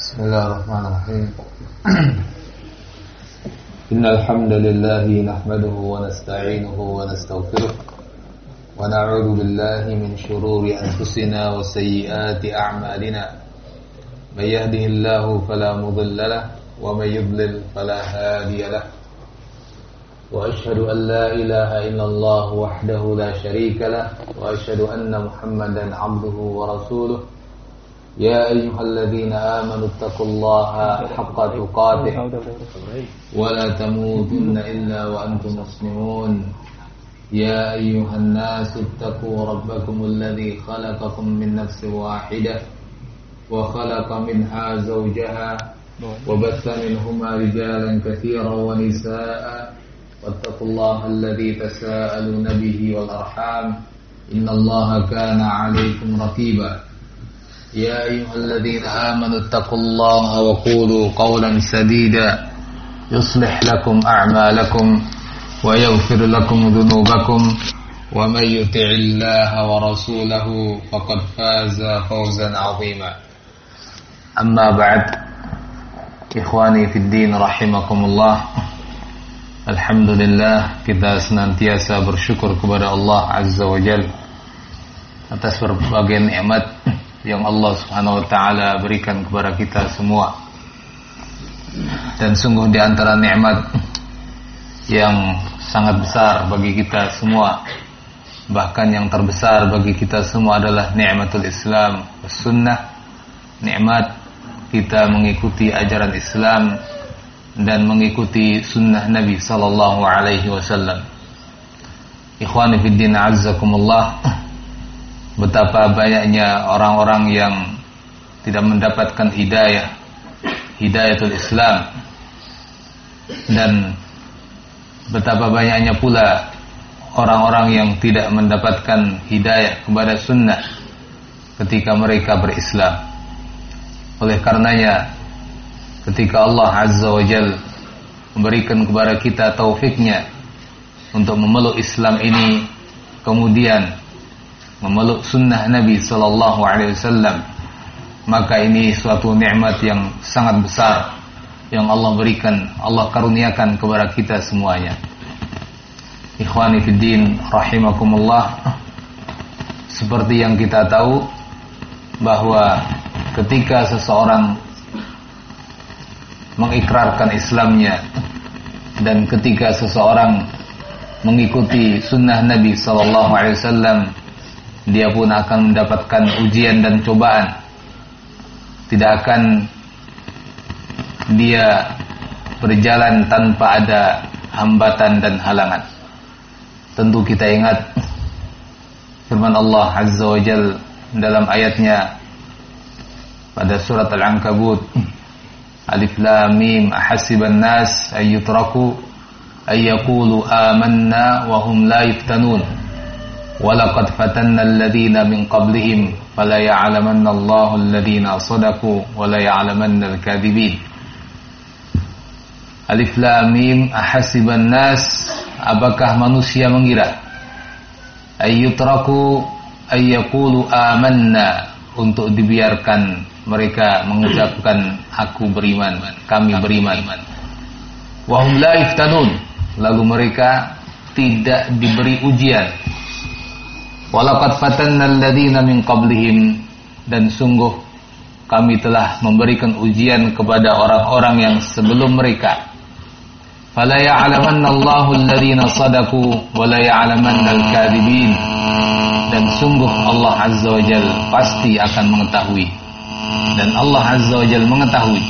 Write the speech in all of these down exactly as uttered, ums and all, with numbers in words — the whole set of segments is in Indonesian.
Bismillahirrahmanirrahim. Innal hamdalillah nahmaduhu wa nasta'inuhu wa nastaghfiruh wa na'udzu billahi min shururi anfusina wa sayyiati a'malina. May yahdihillahu fala mudilla lahu wa may yudlil fala hadiya lahu. Wa ashhadu an la ilaha illallah wahdahu la sharika lahu wa ashhadu anna Muhammadan 'abduhu wa rasuluh. يا أيها الذين آمنوا اتقوا الله حق تقاته ولا تموتن إلا وأنتم مسلمون يا أيها الناس اتقوا ربكم الذي خلقكم من نفس واحدة وخلق منها زوجها وبث منهما رجالا كثيرا ونساء واتقوا الله الذي تساءلون به والأرحام إن الله كان عليكم رقيبا يا أيها الذين آمنوا اتقوا الله وقولوا قولا سديدا يصلح لكم أعمالكم ويغفر لكم ذنوبكم ومن يطع الله ورسوله فقد فاز فوزا عظيما أما بعد إخواني في الدين رحمكم الله. Alhamdulillah, kita senantiasa bersyukur kepada Allah Azza wa Jalla atas berbagai nikmat yang Allah Subhanahu wa taala berikan kepada kita semua. Dan sungguh di antara nikmat yang sangat besar bagi kita semua, bahkan yang terbesar bagi kita semua adalah nikmatul Islam was sunnah. Nikmat kita mengikuti ajaran Islam dan mengikuti sunnah Nabi sallallahu alaihi wasallam. Ikhwani fid din, azzakumullah. Betapa banyaknya orang-orang yang tidak mendapatkan hidayah, hidayatul Islam, dan betapa banyaknya pula orang-orang yang tidak mendapatkan hidayah kepada sunnah ketika mereka berislam. Oleh karenanya, ketika Allah Azza wa Jalla memberikan kepada kita taufiknya untuk memeluk Islam ini, kemudian memeluk sunnah Nabi sallallahu alaihi wasallam, maka ini suatu nikmat yang sangat besar yang Allah berikan, Allah karuniakan kepada kita semuanya. Ikhwani fid din rahimakumullah, seperti yang kita tahu bahwa ketika seseorang mengikrarkan Islamnya dan ketika seseorang mengikuti sunnah Nabi sallallahu alaihi wasallam, dia pun akan mendapatkan ujian dan cobaan. Tidak akan dia berjalan tanpa ada hambatan dan halangan. Tentu kita ingat firman Allah Azza wa Jalla dalam ayatnya pada surat Al-Ankabut, Alif Lam Mim, ahasiban nas ayyutraku ayyaqulu amanna wa hum la yuftanun walaqad fatanna alladhina min qablihim fala ya'lamanna Allahu alladhina sadaqu wa la ya'lamanna al-kadhibin. Alif Lam Mim, ahasiban nas, apakah manusia mengira, ayyutraku ayyaqulu amanna, untuk dibiarkan mereka mengucapkan aku beriman, kami beriman, wa hum la yuftanun, lalu mereka tidak diberi ujian. Walaqad fatanna alladhina min qablihim, dan sungguh kami telah memberikan ujian kepada orang-orang yang sebelum mereka. Fala ya'lamanna Allahu alladhina sadaqu wa la ya'lamanna al-kadhibin, dan sungguh Allah Azza wa Jalla pasti akan mengetahui, dan Allah Azza wa Jalla mengetahui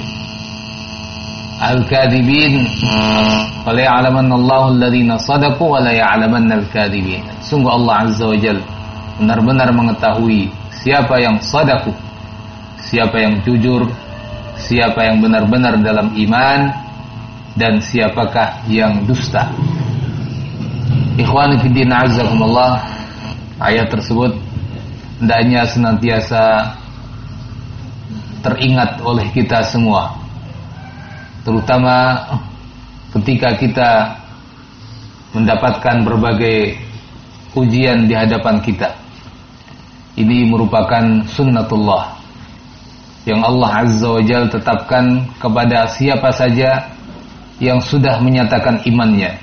al-kadhibin. Fala ya'lamanna Allahu alladhina sadaqu wa la ya'lamanna al-kadhibin. Sungguh Allah Azza wa Jalla benar-benar mengetahui siapa yang sadaku, siapa yang jujur, siapa yang benar-benar dalam iman, dan siapakah yang dusta. Ikhwani fid din, azzakumullah. Ayat tersebut hendaknya senantiasa teringat oleh kita semua, terutama ketika kita mendapatkan berbagai ujian di hadapan kita. Ini merupakan sunnatullah, yang Allah Azza wa Jalla tetapkan kepada siapa saja yang sudah menyatakan imannya.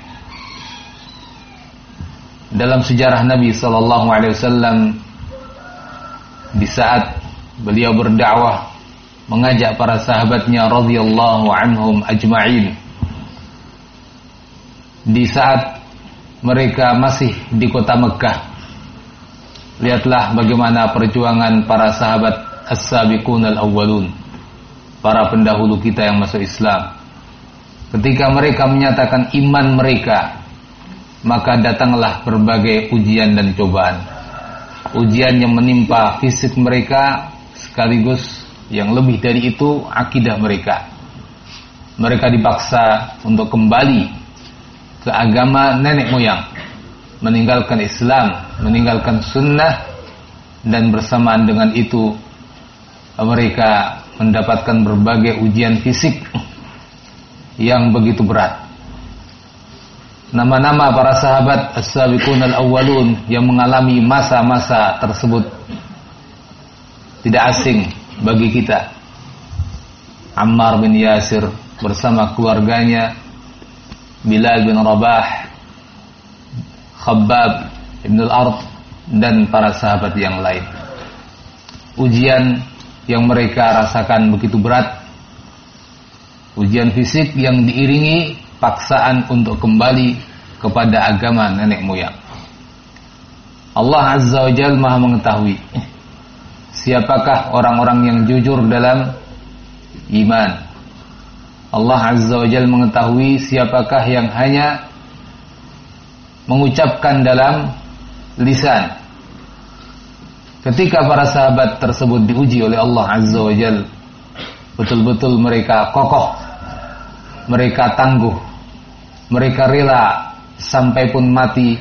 Dalam sejarah Nabi sallallahu alaihi wasallam, di saat beliau berdakwah mengajak para sahabatnya radhiyallahu anhum ajma'in, di saat mereka masih di kota Mekah, lihatlah bagaimana perjuangan para sahabat as-sabiqun al-awwalun, para pendahulu kita yang masuk Islam. Ketika mereka menyatakan iman mereka, maka datanglah berbagai ujian dan cobaan. Ujian yang menimpa fisik mereka, sekaligus yang lebih dari itu akidah mereka. Mereka dipaksa untuk kembali ke agama nenek moyang, meninggalkan Islam, meninggalkan sunnah, dan bersamaan dengan itu mereka mendapatkan berbagai ujian fisik yang begitu berat. Nama-nama para sahabat as-sabiqun al-awwalun yang mengalami masa-masa tersebut tidak asing bagi kita. Ammar bin Yasir bersama keluarganya, Bilal bin Rabah, Khabbab bin al-Ard, dan para sahabat yang lain. Ujian yang mereka rasakan begitu berat, ujian fisik yang diiringi paksaan untuk kembali kepada agama nenek moyang. Allah Azza wa Jalla Maha mengetahui siapakah orang-orang yang jujur dalam iman. Allah Azza wa Jalla mengetahui siapakah yang hanya mengucapkan dalam lisan. Ketika para sahabat tersebut diuji oleh Allah Azza wa Jalla, betul-betul mereka kokoh, mereka tangguh, mereka rela sampai pun mati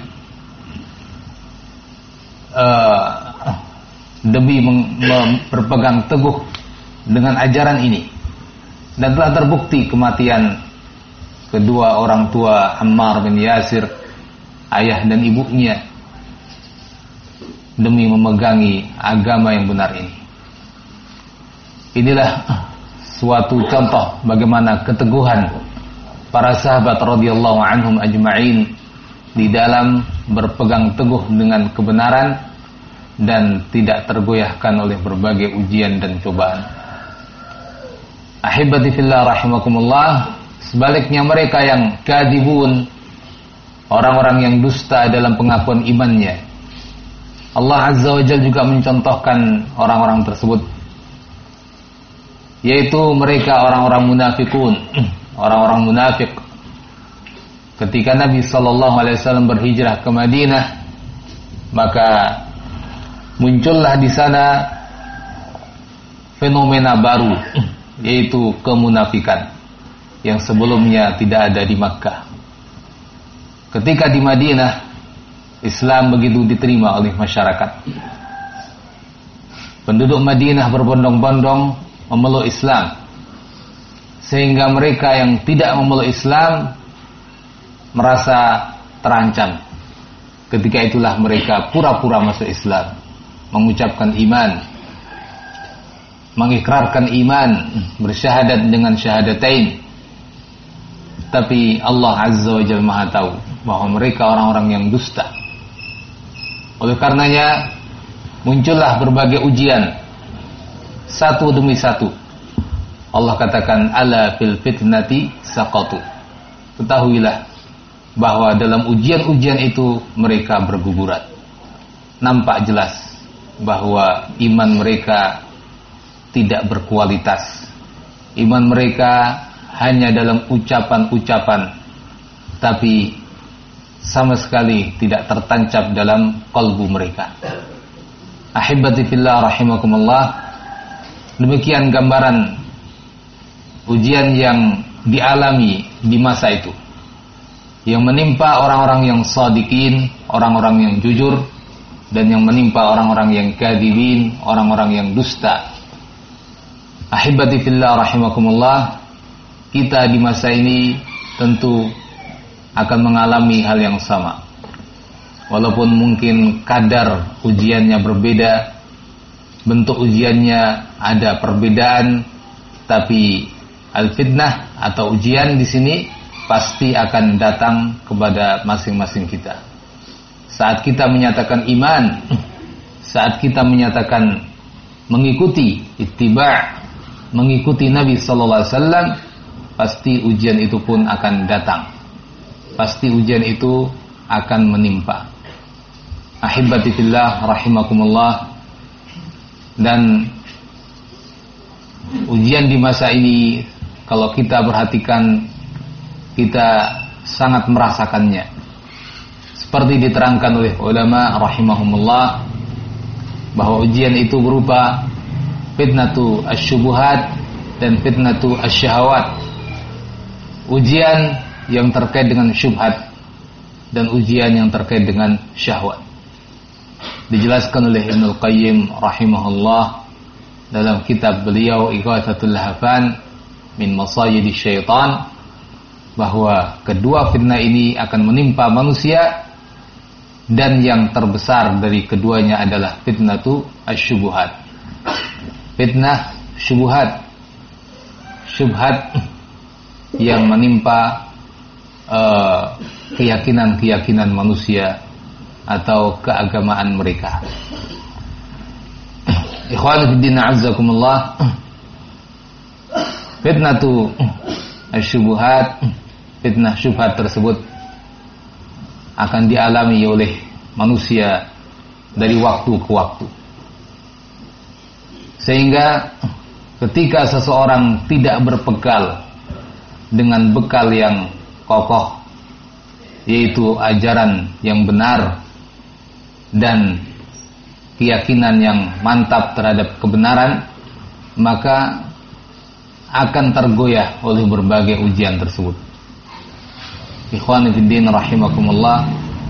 uh, demi berpegang teguh dengan ajaran ini. Dan telah terbukti kematian kedua orang tua Ammar bin Yasir, ayah dan ibunya, demi memegangi agama yang benar ini. Inilah suatu contoh bagaimana keteguhan para sahabat radhiyallahu anhum ajma'in di dalam berpegang teguh dengan kebenaran dan tidak tergoyahkan oleh berbagai ujian dan cobaan. Ahibati fillah rahimakumullah, sebaliknya mereka yang kadibun, orang-orang yang dusta dalam pengakuan imannya, Allah Azza wa Jalla juga mencontohkan orang-orang tersebut, yaitu mereka orang-orang munafikun, orang-orang munafik. Ketika Nabi sallallahu alaihi wasallam berhijrah ke Madinah, maka muncullah di sana fenomena baru, yaitu kemunafikan yang sebelumnya tidak ada di Makkah. Ketika di Madinah, Islam begitu diterima oleh masyarakat. Penduduk Madinah berbondong-bondong memeluk Islam, sehingga mereka yang tidak memeluk Islam merasa terancam. Ketika itulah mereka pura-pura masuk Islam, mengucapkan iman, mengikrarkan iman, bersyahadat dengan syahadatain. Tapi Allah Azza wa Jalla Maha tahu bahwa mereka orang-orang yang dusta. Oleh karenanya muncullah berbagai ujian satu demi satu. Allah katakan ala fil fitnati saqatu. Ketahuilah bahwa dalam ujian-ujian itu mereka berguguran. Nampak jelas bahwa iman mereka tidak berkualitas. Iman mereka hanya dalam ucapan-ucapan, tapi sama sekali tidak tertancap dalam kalbu mereka. Ahibati fillah rahimakumullah, demikian gambaran ujian yang dialami di masa itu, yang menimpa orang-orang yang shadiqin, orang-orang yang jujur, dan yang menimpa orang-orang yang kadzibin, orang-orang yang dusta. Ahibati fillah rahimakumullah, kita di masa ini tentu akan mengalami hal yang sama. Walaupun mungkin kadar ujiannya berbeda, bentuk ujiannya ada perbedaan, tapi al-fitnah atau ujian di sini pasti akan datang kepada masing-masing kita. Saat kita menyatakan iman, saat kita menyatakan mengikuti ittiba', mengikuti Nabi sallallahu alaihi wasallam, pasti ujian itu pun akan datang. Pasti ujian itu akan menimpa. Ahibati fillah rahimakumullah. Dan ujian di masa ini kalau kita perhatikan, kita sangat merasakannya. Seperti diterangkan oleh ulama rahimahumullah bahwa ujian itu berupa fitnatu asyubuhat dan fitnatu asyahawat. Ujian yang terkait dengan syubhat dan ujian yang terkait dengan syahwat. Dijelaskan oleh Ibnul Qayyim rahimahullah dalam kitab beliau Ighathatul Lahfan min Masayidi Syaitan, bahwa kedua fitnah ini akan menimpa manusia, dan yang terbesar dari keduanya adalah fitnatu asyubuhat. Fitnah syubhat, syubhat yang menimpa uh, keyakinan-keyakinan manusia atau keagamaan mereka. Ikhwan fillah azzakumullah, fitnatu asyubuhat, fitnah syubhat tersebut akan dialami oleh manusia dari waktu ke waktu. Sehingga ketika seseorang tidak berpegal dengan bekal yang kokoh, yaitu ajaran yang benar dan keyakinan yang mantap terhadap kebenaran, maka akan tergoyah oleh berbagai ujian tersebut. Ikhwani fiddin rahimakumullah,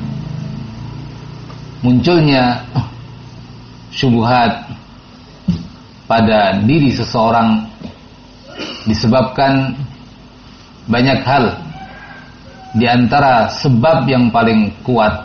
munculnya syubhat pada diri seseorang disebabkan banyak hal. Di antara sebab yang paling kuat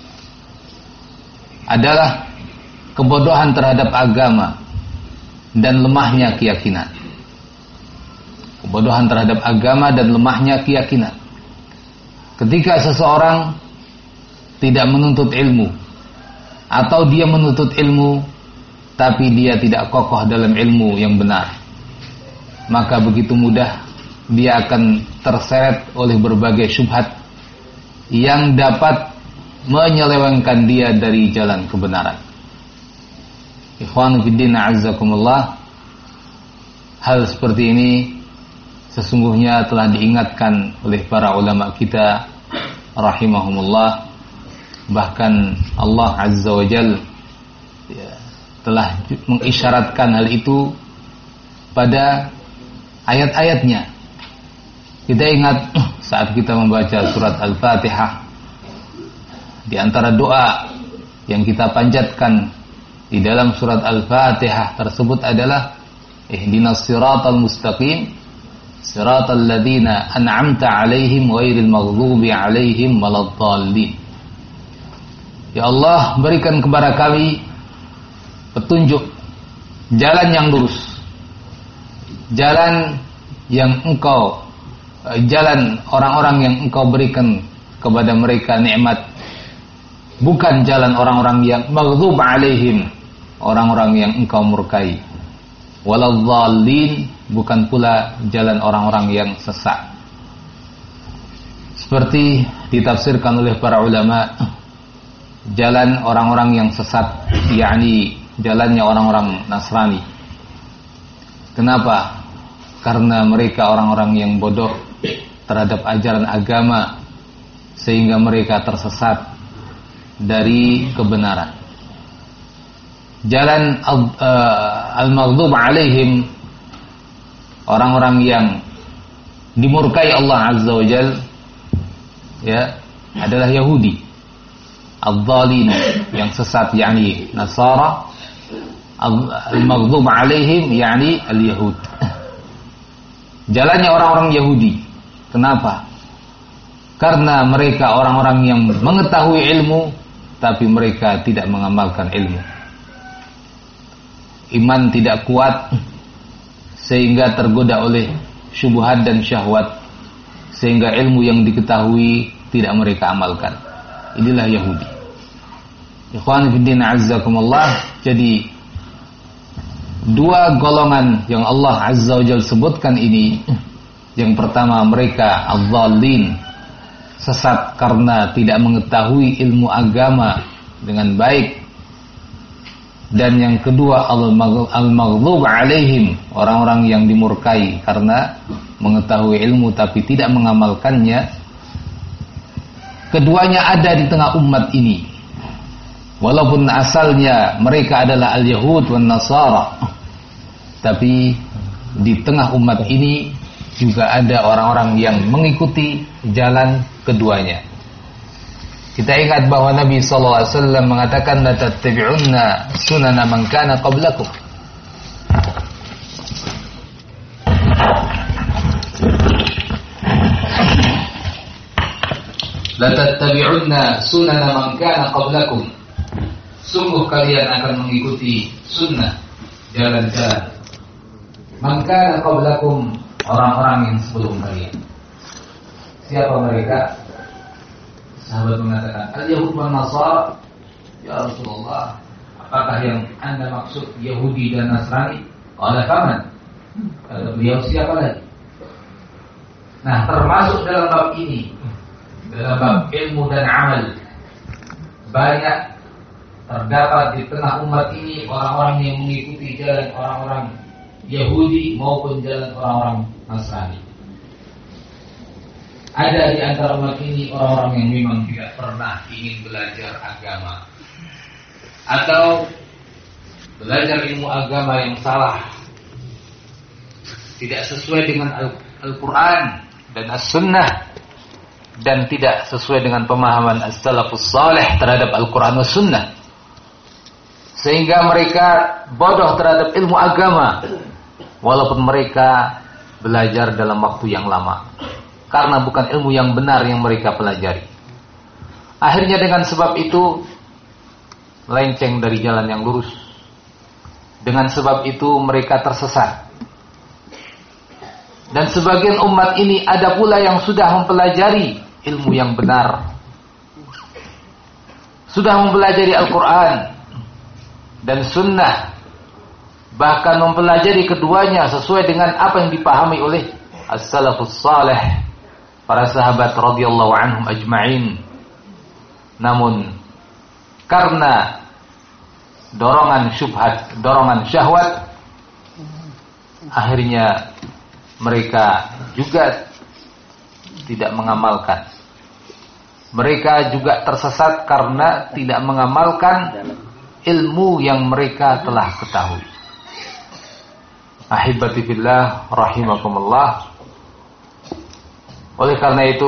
adalah kebodohan terhadap agama dan lemahnya keyakinan. Kebodohan terhadap agama dan lemahnya keyakinan. Ketika seseorang tidak menuntut ilmu, atau dia menuntut ilmu tapi dia tidak kokoh dalam ilmu yang benar, maka begitu mudah dia akan terseret oleh berbagai syubhat yang dapat menyelewengkan dia dari jalan kebenaran. Ikhwan fillah azzakumullah, hal seperti ini sesungguhnya telah diingatkan oleh para ulama kita rahimahumullah. Bahkan Allah azza wa jal ya, telah mengisyaratkan hal itu pada ayat-ayatnya. Kita ingat saat kita membaca surat Al-Fatihah, di antara doa yang kita panjatkan di dalam surat Al-Fatihah tersebut adalah ihdinas siratal mustaqim siratal ladzina an'amta 'alaihim ghairil maghdubi 'alaihim waladdallin. Ya Allah, berikan kepada kami petunjuk jalan yang lurus, jalan yang engkau jalan orang-orang yang engkau berikan kepada mereka nikmat, bukan jalan orang-orang yang maghdhub alaihim, orang-orang yang engkau murkai, waladhdallin, bukan pula jalan orang-orang yang sesat. Seperti ditafsirkan oleh para ulama, jalan orang-orang yang sesat yakni jalannya orang-orang Nasrani. Kenapa? Karena mereka orang-orang yang bodoh terhadap ajaran agama, sehingga mereka tersesat dari kebenaran. Jalan al-maghdhub alaihim, orang-orang yang dimurkai Allah azza wa jal, ya, adalah Yahudi. Al-dhalin, yang sesat yakni Nasara. Al-maghdhub alaihim yakni al-Yahud. Jalannya orang-orang Yahudi. Kenapa? Karena mereka orang-orang yang mengetahui ilmu, tapi mereka tidak mengamalkan ilmu. iman tidak kuat sehingga tergoda oleh syubhat dan syahwat, sehingga ilmu yang diketahui tidak mereka amalkan. Inilah Yahudi. Ikhwan fillah azzakumullah. Jadi dua golongan yang Allah azza wa jalla sebutkan ini, yang pertama mereka adh-dhallin, sesat karena tidak mengetahui ilmu agama dengan baik. Dan yang kedua al-maghdhub alaihim, orang-orang yang dimurkai karena mengetahui ilmu tapi tidak mengamalkannya. Keduanya ada di tengah umat ini. Walaupun asalnya mereka adalah al-Yahud wan Nasara, tapi di tengah umat ini juga ada orang-orang yang mengikuti jalan keduanya. Kita ingat bahwa Nabi sallallahu alaihi wasallam mengatakan la tattabi'unna sunana man kana qablakum. La tattabi'unna sunana man kana qablakum. Sungguh kalian akan mengikuti sunnah, jalan-jalan man kana qablakum, orang-orang yang sebelum kalian. Siapa mereka? Sahabat mengatakan, al-Yahud wa Nasara. Ya Rasulullah, apakah yang Anda maksud Yahudi dan Nasrani? Qala faman? Kata beliau, siapa lagi? Nah, termasuk dalam bab ini, dalam bab ilmu dan amal, banyak terdapat di tengah umat ini orang-orang yang mengikuti jalan orang-orang Yahudi maupun jalan orang-orang Nasrani. Ada di antara umat ini orang-orang yang memang tidak pernah ingin belajar agama, atau belajar ilmu agama yang salah, tidak sesuai dengan Al-Quran dan As-Sunnah, dan tidak sesuai dengan pemahaman As-Salafus Salih terhadap Al-Quran dan As-Sunnah, sehingga mereka bodoh terhadap ilmu agama walaupun mereka belajar dalam waktu yang lama, karena bukan ilmu yang benar yang mereka pelajari. Akhirnya dengan sebab itu melenceng dari jalan yang lurus. Dengan sebab itu mereka tersesat. Dan sebagian umat ini ada pula yang sudah mempelajari ilmu yang benar, sudah mempelajari Al-Quran dan Sunnah, bahkan mempelajari keduanya sesuai dengan apa yang dipahami oleh As-Salafus Salih, para sahabat radhiyallahu anhum ajma'in. Namun karena dorongan syubhat, dorongan syahwat, akhirnya mereka juga tidak mengamalkan. Mereka juga tersesat karena tidak mengamalkan ilmu yang mereka telah ketahui. Ahibati fillah rahimakumullah. Oleh karena itu,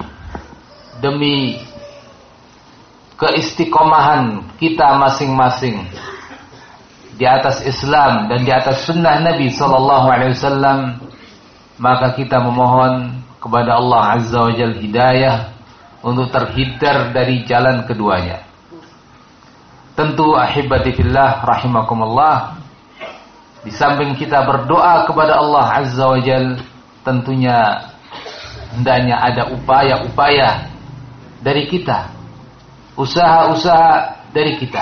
demi keistiqomahan kita masing-masing di atas Islam dan di atas sunnah Nabi sallallahu alaihi wasallam, maka kita memohon kepada Allah Azza wa Jalla hidayah untuk terhindar dari jalan keduanya. Tentu ahibati fillah rahimakumullah, di samping kita berdoa kepada Allah Azza wa Jalla, tentunya hendaknya ada upaya-upaya dari kita, usaha-usaha dari kita.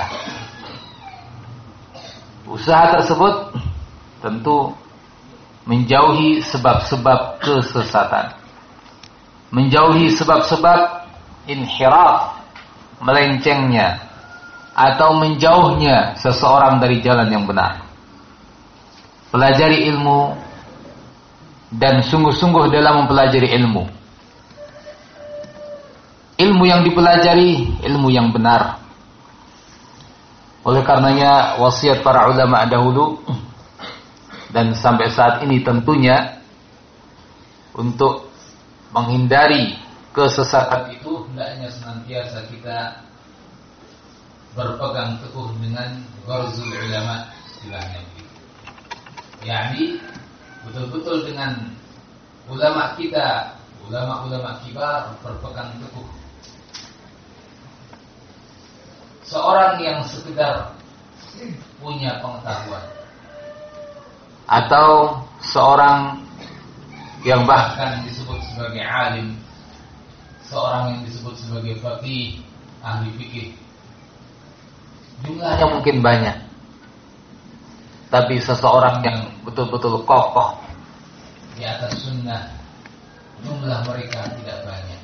Usaha tersebut tentu menjauhi sebab-sebab kesesatan, menjauhi sebab-sebab inhiraf, melencengnya atau menjauhnya seseorang dari jalan yang benar. Pelajari ilmu dan sungguh-sungguh dalam mempelajari ilmu. Ilmu yang dipelajari, ilmu yang benar. Oleh karenanya wasiat para ulama dahulu dan sampai saat ini tentunya, untuk menghindari kesesatan itu hendaknya senantiasa kita berpegang teguh dengan gharzul ulama, istilahnya begitu. yakni betul-betul dengan ulama kita, ulama-ulama kibar berpegang teguh. Seorang yang sekedar punya pengetahuan, atau seorang yang bahkan disebut sebagai alim, seorang yang disebut sebagai faqih, ahli fikih. Jumlahnya mungkin banyak, tapi seseorang yang betul-betul kokoh di atas sunnah, jumlah mereka tidak banyak.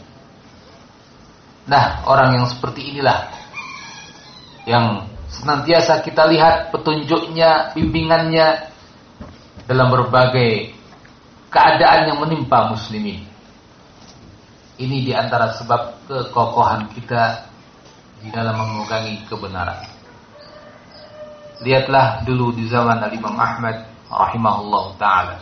Nah, orang yang seperti inilah yang senantiasa kita lihat petunjuknya, bimbingannya dalam berbagai keadaan yang menimpa muslimin. Ini diantara sebab kekokohan kita di dalam memegangi kebenaran. Lihatlah dulu di zaman Al-Imam Ahmad rahimahullah ta'ala,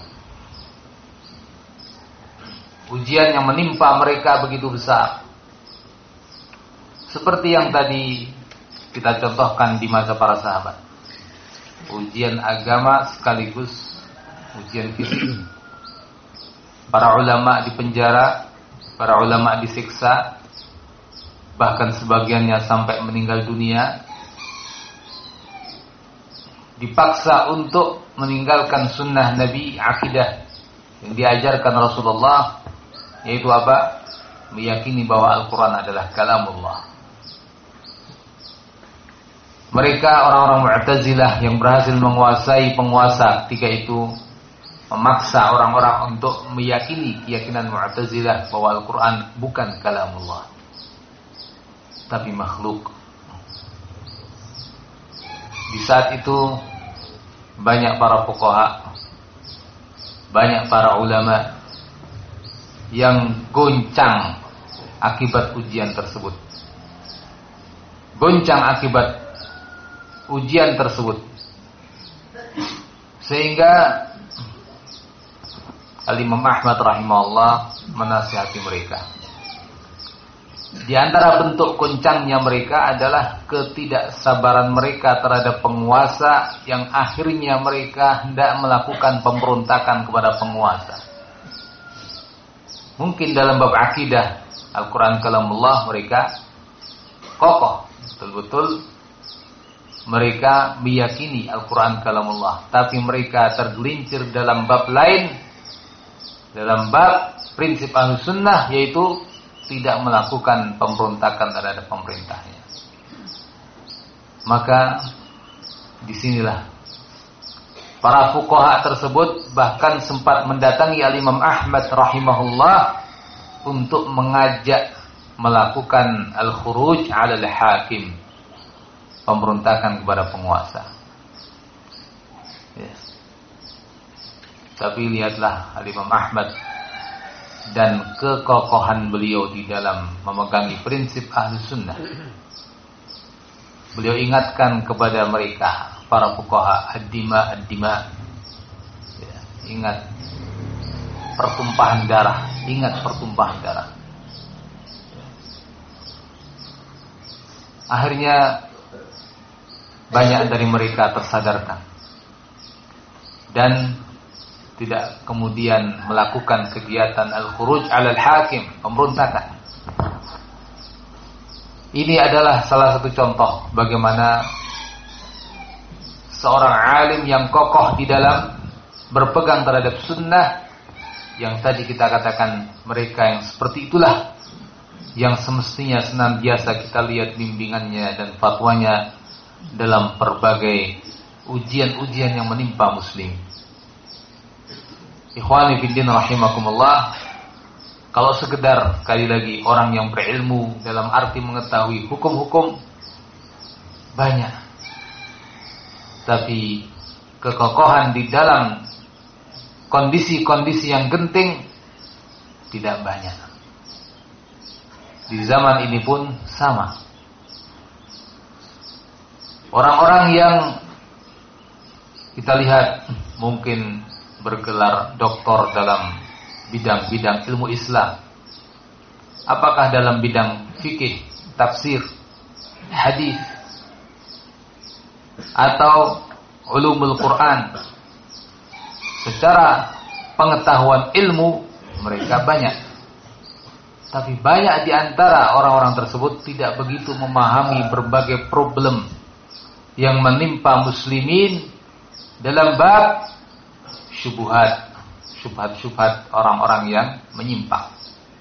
ujian yang menimpa mereka begitu besar, seperti yang tadi kita contohkan di masa para sahabat. Ujian agama sekaligus ujian fisik. Para ulama dipenjara, para ulama disiksa, bahkan sebagiannya sampai meninggal dunia, dipaksa untuk meninggalkan sunnah Nabi, akidah yang diajarkan Rasulullah, yaitu apa? Meyakini bahwa Al-Quran adalah kalamullah. Mereka orang-orang Mu'tazilah yang berhasil menguasai penguasa ketika itu memaksa orang-orang untuk meyakini keyakinan Mu'tazilah bahwa Al-Quran bukan kalamullah, tapi makhluk. Di saat itu banyak para fuqaha, banyak para ulama yang goncang akibat ujian tersebut. Goncang akibat ujian tersebut, sehingga Al-Imam Ahmad rahimahullah menasihati mereka. Di antara bentuk goncangnya mereka adalah ketidaksabaran mereka terhadap penguasa yang akhirnya mereka hendak melakukan pemberontakan kepada penguasa. Mungkin dalam bab akidah Al-Quran kalamullah mereka kokoh, betul-betul mereka meyakini Al-Quran kalamullah, tapi mereka tergelincir dalam bab lain, dalam bab prinsip Ahlus Sunnah, yaitu tidak melakukan pemberontakan terhadap pemerintahnya. Maka disinilah para fuqaha tersebut bahkan sempat mendatangi Al-Imam Ahmad rahimahullah untuk mengajak melakukan al-khuruj 'ala al-hakim, pemberontakan kepada penguasa. Yes. Tapi lihatlah Al-Imam Ahmad dan kekokohan beliau di dalam memegangi prinsip Ahlus Sunnah. Beliau ingatkan kepada mereka, para fuqaha, ad-dima, ad-dima. Ya, ingat pertumpahan darah, ingat pertumpahan darah. Akhirnya banyak dari mereka tersadarkan dan tidak kemudian melakukan kegiatan al-khuruj 'ala al-hakim, pemberontakan. Ini adalah salah satu contoh bagaimana seorang alim yang kokoh di dalam berpegang terhadap sunnah, yang tadi kita katakan mereka yang seperti itulah yang semestinya senantiasa kita lihat bimbingannya dan fatwanya dalam berbagai ujian-ujian yang menimpa muslim. Ikhwani fiddin rahimakumullah, kalau sekedar sekali lagi orang yang berilmu dalam arti mengetahui hukum-hukum banyak, tapi kekokohan di dalam kondisi-kondisi yang genting tidak banyak. Di zaman ini pun sama. Orang-orang yang kita lihat mungkin bergelar doktor dalam bidang-bidang ilmu Islam, apakah dalam bidang fikih, tafsir, hadis, atau ulumul Quran, secara pengetahuan ilmu mereka banyak, tapi banyak di antara orang-orang tersebut tidak begitu memahami berbagai problem yang menimpa muslimin dalam bab syubhat, syubhat-syubhat orang-orang yang menyimpang.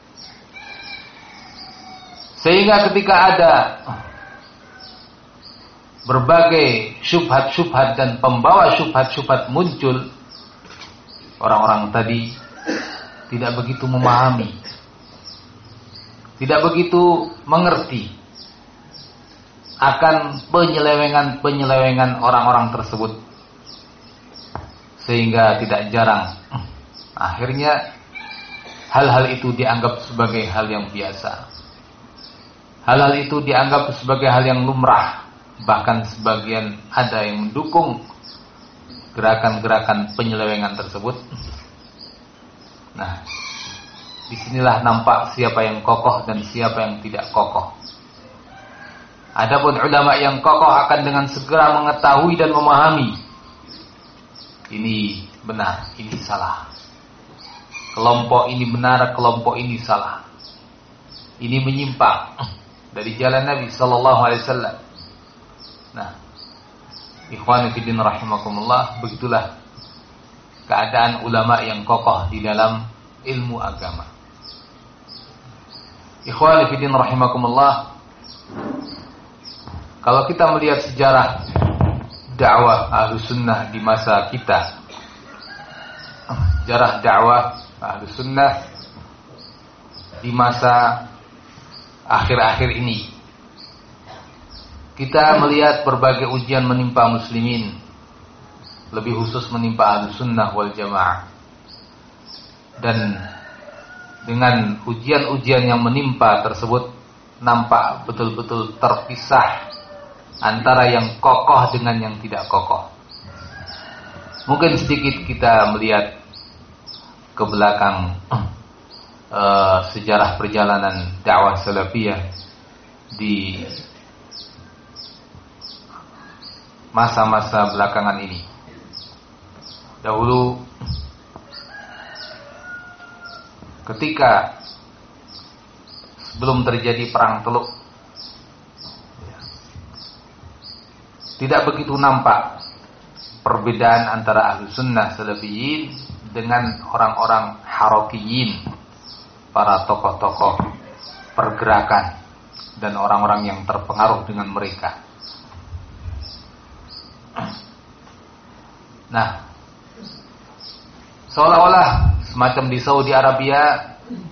Sehingga ketika ada berbagai syubhat-syubhat dan pembawa syubhat-syubhat muncul, orang-orang tadi tidak begitu memahami, tidak begitu mengerti akan penyelewengan-penyelewengan orang-orang tersebut. Sehingga tidak jarang akhirnya hal-hal itu dianggap sebagai hal yang biasa. Hal-hal itu dianggap sebagai hal yang lumrah. Bahkan sebagian ada yang mendukung gerakan-gerakan penyelewengan tersebut. Nah, disinilah nampak siapa yang kokoh dan siapa yang tidak kokoh. Adapun ulama yang kokoh akan dengan segera mengetahui dan memahami, ini benar, ini salah. Kelompok ini benar, kelompok ini salah. Ini menyimpang dari jalan Nabi sallallahu alaihi wasallam. Nah, ikhwani fillah rahimakumullah, begitulah keadaan ulama yang kokoh di dalam ilmu agama. Ikhwani fillah rahimakumullah, kalau kita melihat sejarah dakwah Ahlus Sunnah di masa kita, sejarah dakwah Ahlus Sunnah di masa akhir-akhir ini, kita melihat berbagai ujian menimpa muslimin, lebih khusus menimpa Ahlus Sunnah wal Jamaah. Dan dengan ujian-ujian yang menimpa tersebut, nampak betul-betul terpisah antara yang kokoh dengan yang tidak kokoh. Mungkin sedikit kita melihat ke belakang Uh, sejarah perjalanan dakwah salafiyah di masa-masa belakangan ini. Dahulu ketika sebelum terjadi perang Teluk, tidak begitu nampak perbedaan antara Ahlus Sunnah Salafiyin dengan orang-orang Harakiyin, para tokoh-tokoh pergerakan dan orang-orang yang terpengaruh dengan mereka. Nah, seolah-olah semacam di Saudi Arabia,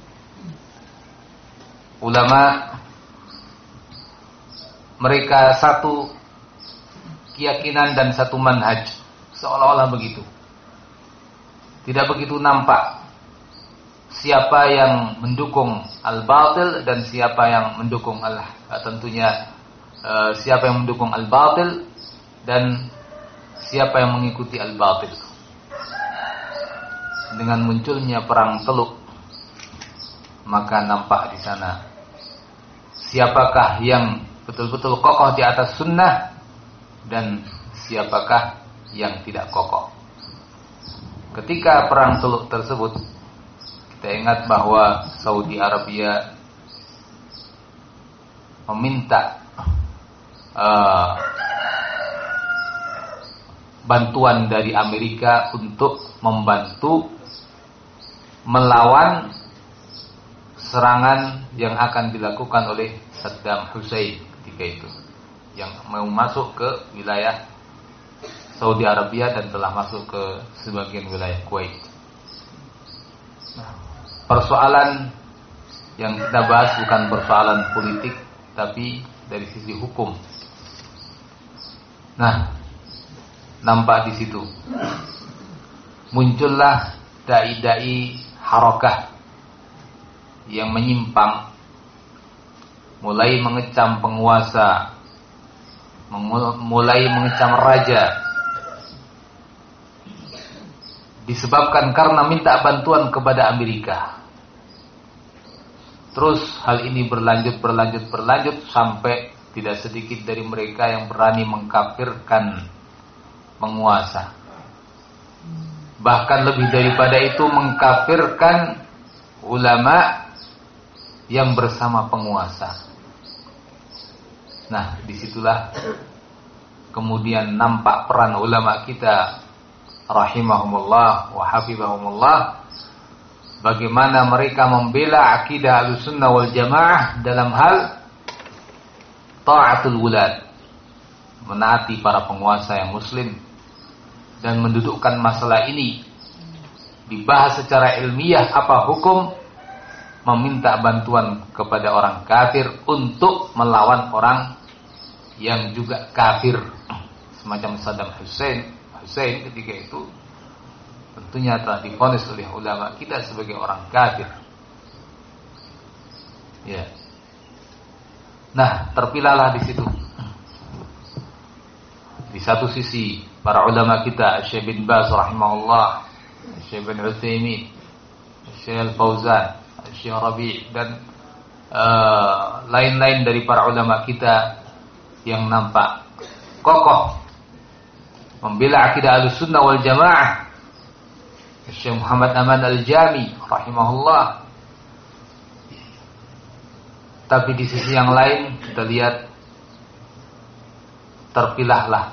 ulama mereka satu keyakinan dan satu manhaj, seolah-olah begitu. Tidak begitu nampak siapa yang mendukung al-batil dan siapa yang mendukung al tentunya uh, siapa yang mendukung al-batil dan siapa yang mengikuti al-batil. Dengan munculnya perang Teluk, maka nampak di sana siapakah yang betul-betul kokoh di atas sunnah dan siapakah yang tidak kokoh. Ketika perang Teluk tersebut, kita ingat bahwa Saudi Arabia meminta uh, bantuan dari Amerika untuk membantu melawan serangan yang akan dilakukan oleh Saddam Hussein ketika itu, yang mau masuk ke wilayah Saudi Arabia dan telah masuk ke sebagian wilayah Kuwait. Persoalan yang kita bahas bukan persoalan politik, tapi dari sisi hukum. Nah, nampak di situ muncullah dai-dai harakah yang menyimpang, mulai mengecam penguasa, mulai mengecam raja, disebabkan karena minta bantuan kepada Amerika. Terus hal ini berlanjut, berlanjut, berlanjut sampai tidak sedikit dari mereka yang berani mengkafirkan penguasa. Bahkan lebih daripada itu, mengkafirkan ulama yang bersama penguasa. Nah, disitulah kemudian nampak peran ulama kita rahimahumullah wa hafizahumullah, bagaimana mereka membela akidah Ahlussunnah wal Jamaah dalam hal ta'atul wulad, menaati para penguasa yang muslim, dan mendudukkan masalah ini dibahas secara ilmiah apa hukum meminta bantuan kepada orang kafir untuk melawan orang yang juga kafir, semacam Saddam Hussein. Hussein ketika itu tentunya telah divonis oleh ulama kita sebagai orang kafir. Ya. Nah, terpilahlah di situ. Di satu sisi para ulama kita, Syekh bin Baz rahimahullah, Syekh bin Utsaimin, Syekh Al-Fauzan, Syekh Rabi' dan uh, lain-lain dari para ulama kita yang nampak kokoh membela akidah Ahlussunnah wal Jamaah, Syekh Muhammad Aman Al-Jami rahimahullah. Tapi di sisi yang lain kita lihat terpilahlah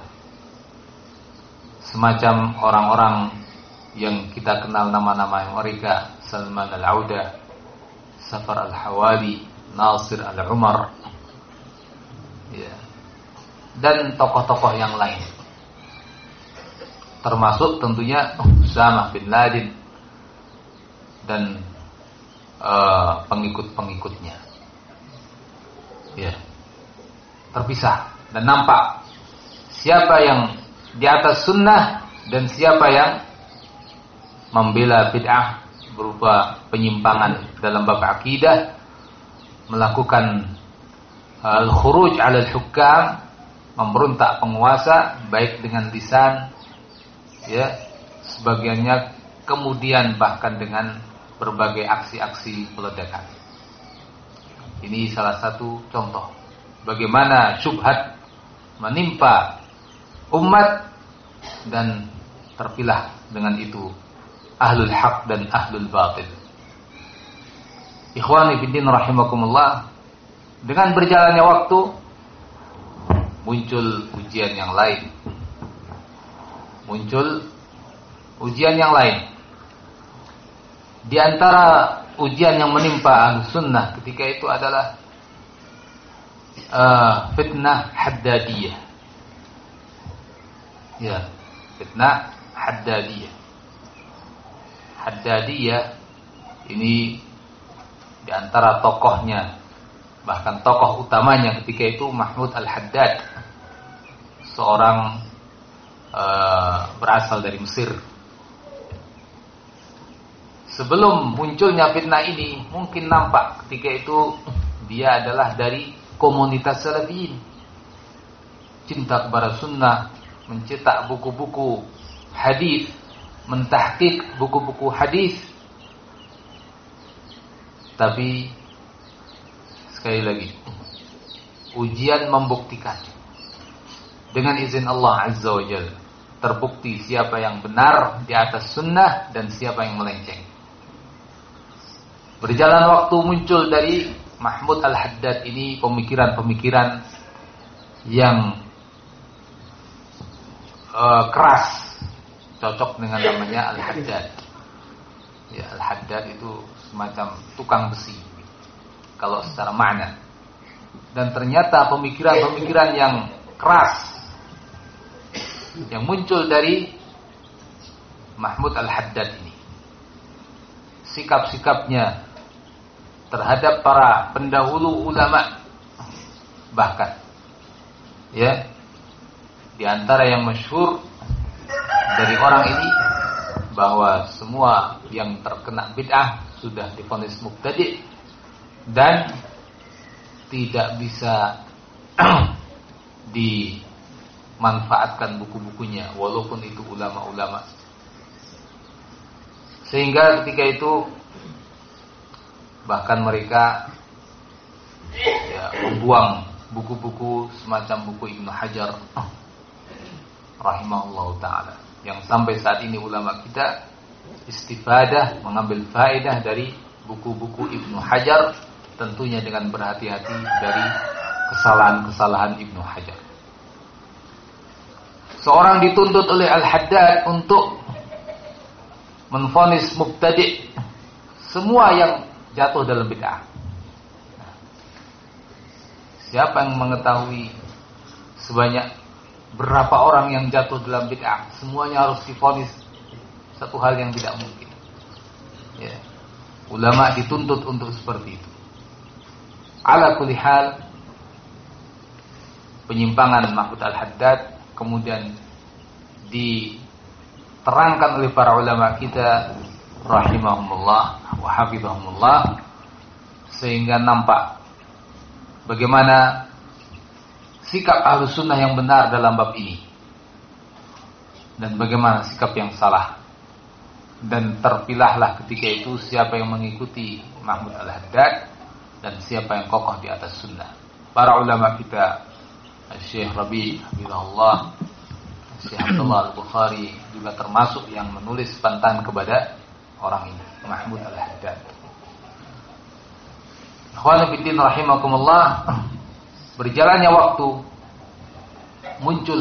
semacam orang-orang yang kita kenal nama-nama mereka, Salman Al-Auda, Safar Al-Hawali, Nasir Al-Umar, ya, dan tokoh-tokoh yang lain, termasuk tentunya Usama bin Laden dan uh, pengikut-pengikutnya. Ya, terpisah dan nampak siapa yang di atas sunnah dan siapa yang membela bid'ah berupa penyimpangan dalam bab akidah, melakukan al-khuruj 'ala al-hukam, memberontak penguasa baik dengan lisan, ya, sebagiannya kemudian bahkan dengan berbagai aksi-aksi peledakan. Ini salah satu contoh bagaimana syubhat menimpa umat dan terpilah dengan itu ahlul haq dan ahlul batil. Ikhwani fiddin rahimakumullah, dengan berjalannya waktu muncul ujian yang lain. Muncul ujian yang lain. Di antara ujian yang menimpa Ahlussunnah ketika itu adalah uh, fitnah Haddadiyah. Ya, fitnah Haddadiyah. Haddadiyah ini di antara tokohnya, bahkan tokoh utamanya ketika itu Mahmud Al-Haddad, seorang uh, berasal dari Mesir. Sebelum munculnya fitnah ini, mungkin nampak ketika itu dia adalah dari komunitas Salafiyin, cinta kepada sunnah, mencetak buku-buku hadis, mentahqiq buku-buku hadis. Tapi sekali lagi, ujian membuktikan dengan izin Allah Azza wa Jalla, terbukti siapa yang benar di atas sunnah dan siapa yang melenceng. Berjalan waktu muncul dari Mahmud Al-Haddad ini pemikiran-pemikiran yang uh, keras, cocok dengan namanya Al-Haddad. Ya, Al-Haddad itu semacam tukang besi kalau secara makna. Dan ternyata pemikiran-pemikiran yang keras yang muncul dari Mahmud Al-Haddad ini, sikap-sikapnya terhadap para pendahulu ulama, bahkan ya, di antara yang masyhur dari orang ini bahwa semua yang terkena bid'ah sudah divonis mubtadi' dan tidak bisa dimanfaatkan buku-bukunya walaupun itu ulama-ulama. Sehingga ketika itu bahkan mereka ya, membuang buku-buku semacam buku Ibnu Hajar rahimahullah ta'ala, yang sampai saat ini ulama kita istifadah, mengambil faedah dari buku-buku Ibnu Hajar, tentunya dengan berhati-hati dari kesalahan-kesalahan Ibnu Hajar. Seorang dituntut oleh Al-Haddad untuk menvonis mubtadi' semua yang jatuh dalam bid'ah. Siapa yang mengetahui sebanyak berapa orang yang jatuh dalam bid'ah? Semuanya harus divonis satu hal yang tidak mungkin. Ya. Ulama dituntut untuk seperti itu. Ala kulli hal, penyimpangan Mahmud Al-Haddad kemudian diterangkan oleh para ulama kita rahimahumullah wa hafizahumullah, sehingga nampak bagaimana sikap Ahlus Sunnah yang benar dalam bab ini dan bagaimana sikap yang salah. Dan terpilahlah ketika itu siapa yang mengikuti Mahmud Al-Haddad dan siapa yang kokoh di atas sunnah. Para ulama kita, Syekh Rabi' Hafizahullah, Syekh Abdullah Al-Bukhari juga termasuk yang menulis bantahan kepada orang ini, Mahmud Al-Haddad. Ikhwani fiddin rahimakumullah, berjalannya waktu muncul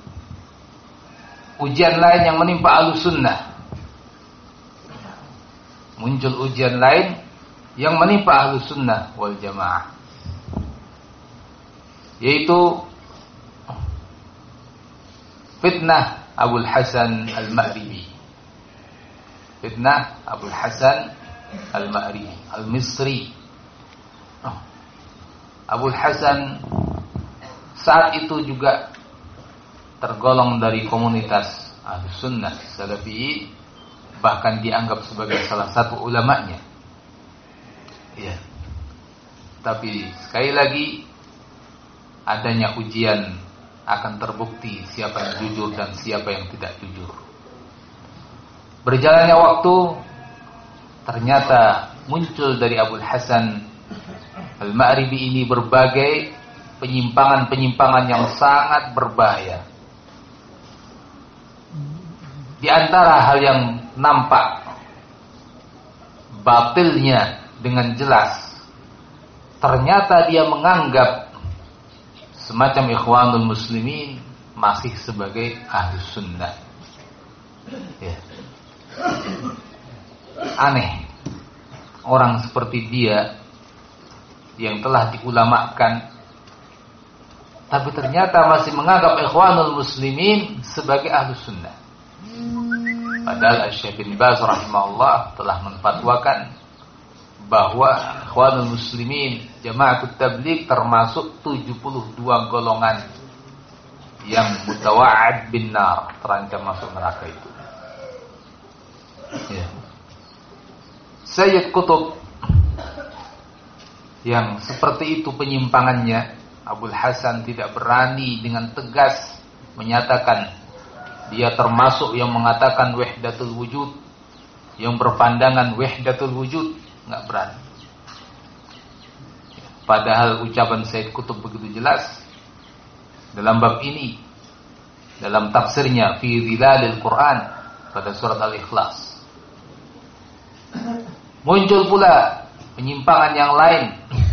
ujian lain yang menimpa Ahlus Sunnah. Muncul ujian lain yang menimpa Ahlus Sunnah wal Jamaah, yaitu fitnah Abul Hasan Al-Ma'ribi. Fitnah Abul Hasan Al-Ma'ribi Al-Misri. Abul Hasan saat itu juga tergolong dari komunitas Ahlus Sunnah Salafiyin, bahkan dianggap sebagai salah satu ulamanya. Ya. Tapi sekali lagi adanya ujian akan terbukti siapa yang jujur dan siapa yang tidak jujur. Berjalannya waktu, ternyata muncul dari Abul Hasan Al-Ma'ribi ini berbagai penyimpangan-penyimpangan yang sangat berbahaya. Di antara hal yang nampak batilnya dengan jelas, ternyata dia menganggap semacam Ikhwanul Muslimin masih sebagai Ahlus Sunnah. Ya. Aneh, orang seperti dia yang telah diulamakan, tapi ternyata masih menganggap Ikhwanul Muslimin sebagai Ahlus Sunnah. Padahal Syekh bin Baz rahimahullah telah menfatwakan bahwa Ikhwanul Muslimin Jama'atut Tabligh termasuk tujuh puluh dua golongan yang mutawa'ad bin nar, terancam masuk neraka itu. Ya. Sayyid Qutb yang seperti itu penyimpangannya, Abul Hasan tidak berani dengan tegas menyatakan dia termasuk yang mengatakan wahdatul wujud, yang berpandangan wahdatul wujud, enggak berani. Padahal ucapan Sayyid Qutb begitu jelas dalam bab ini, dalam tafsirnya fi Zilalil Quran pada surat Al-Ikhlas. Muncul pula penyimpangan yang lain.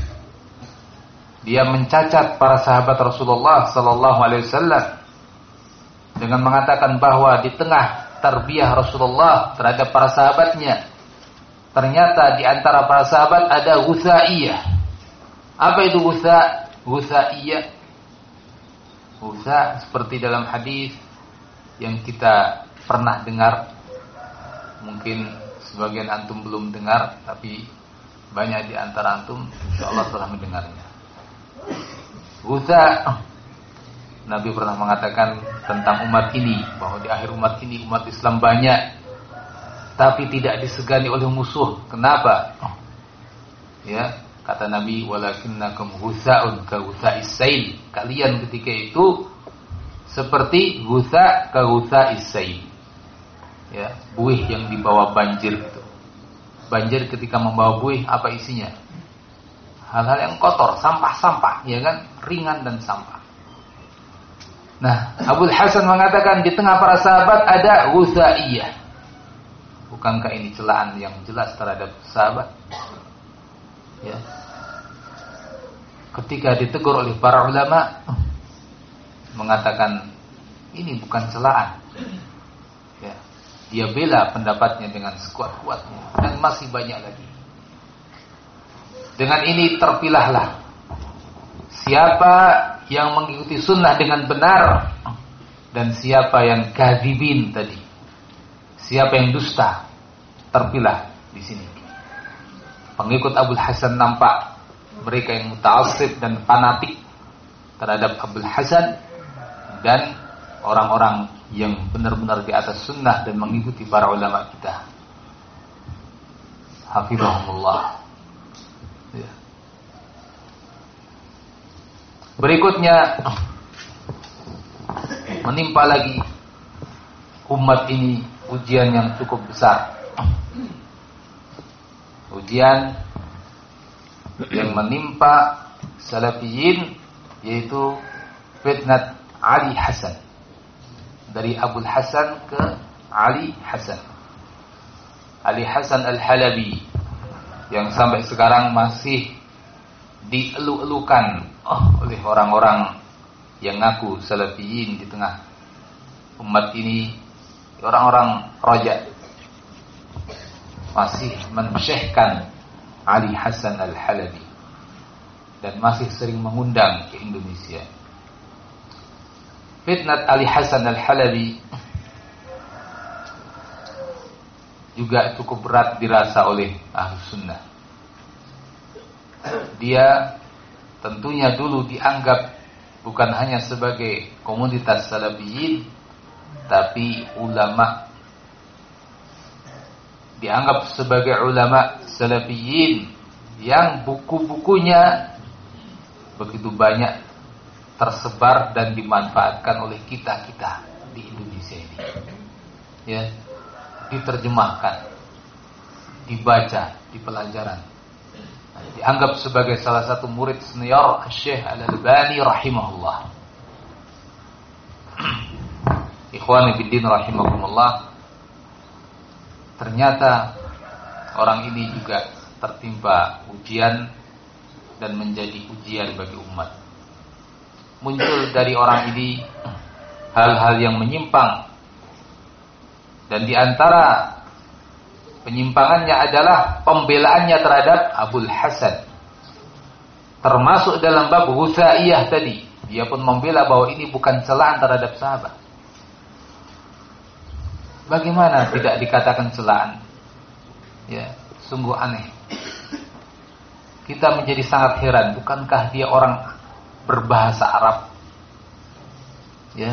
Dia mencacat para sahabat Rasulullah sallallahu alaihi wasallam dengan mengatakan bahwa di tengah tarbiyah Rasulullah terhadap para sahabatnya, ternyata di antara para sahabat ada ghusaiyah. Apa itu ghusa? Ghusaiyah. Ghusa seperti dalam hadis yang kita pernah dengar. Mungkin sebagian antum belum dengar, tapi banyak di antara antum insyaallah telah mendengarnya. Ghusa, Nabi pernah mengatakan tentang umat ini bahwa di akhir umat ini umat Islam banyak, tapi tidak disegani oleh musuh. Kenapa? Ya, kata Nabi, walakinnakum ghusaun ka ghusais sail. Kalian ketika itu seperti ghusa ka ghusais sail. Ya, buih yang dibawa banjir itu. Banjir ketika membawa buih, apa isinya? Hal-hal yang kotor, sampah-sampah, ya kan? Ringan dan sampah. Nah, Abul Hasan mengatakan di tengah para sahabat ada ghusaiyah. Bukankah ini celaan yang jelas terhadap sahabat? Ya. Ketika ditegur oleh para ulama, mengatakan ini bukan celaan. Ya. dia bela pendapatnya dengan sekuat-kuatnya, dan masih banyak lagi. Dengan ini terpilahlah siapa yang mengikuti sunnah dengan benar dan siapa yang kadzibin tadi, siapa yang dusta. Terpilah di sini. Pengikut Abul Hasan nampak mereka yang muta'assib dan fanatik terhadap Abul Hasan, dan orang-orang yang benar-benar di atas sunnah dan mengikuti para ulama kita. Hafizahumullah. Ya. Berikutnya menimpa lagi umat ini ujian yang cukup besar. Ujian yang menimpa salafiyin, yaitu fitnah Ali Hasan. Dari Abul Hasan ke Ali Hasan. Ali Hasan Al-Halabi yang sampai sekarang masih dielu-elukan oh, oleh orang-orang yang ngaku salafiyin di tengah umat ini, orang-orang roja, masih mensyehkan Ali Hasan Al-Halabi dan masih sering mengundang ke Indonesia. Fitnah Ali Hasan Al-Halabi juga cukup berat dirasa oleh Ahlus Sunnah. Dia tentunya dulu dianggap bukan hanya sebagai komunitas salafiyin, tapi ulama. Dianggap sebagai ulama salafiyin yang buku-bukunya begitu banyak tersebar dan dimanfaatkan oleh kita-kita di Indonesia ini. Ya, diterjemahkan, dibaca di pelajaran. Dianggap sebagai salah satu murid senior Syekh Al-Albani rahimahullah. Ikhwani fiddin rahimakumullah. Ternyata orang ini juga tertimpa ujian dan menjadi ujian bagi umat. Muncul dari orang ini hal-hal yang menyimpang, dan di antara penyimpangannya adalah pembelaannya terhadap Abul Hasan. Termasuk dalam bab Husaiyah tadi, dia pun membela bahwa ini bukan celaan terhadap sahabat. Bagaimana tidak dikatakan celaan? Ya, sungguh aneh. Kita menjadi sangat heran, bukankah dia orang berbahasa Arab? Ya.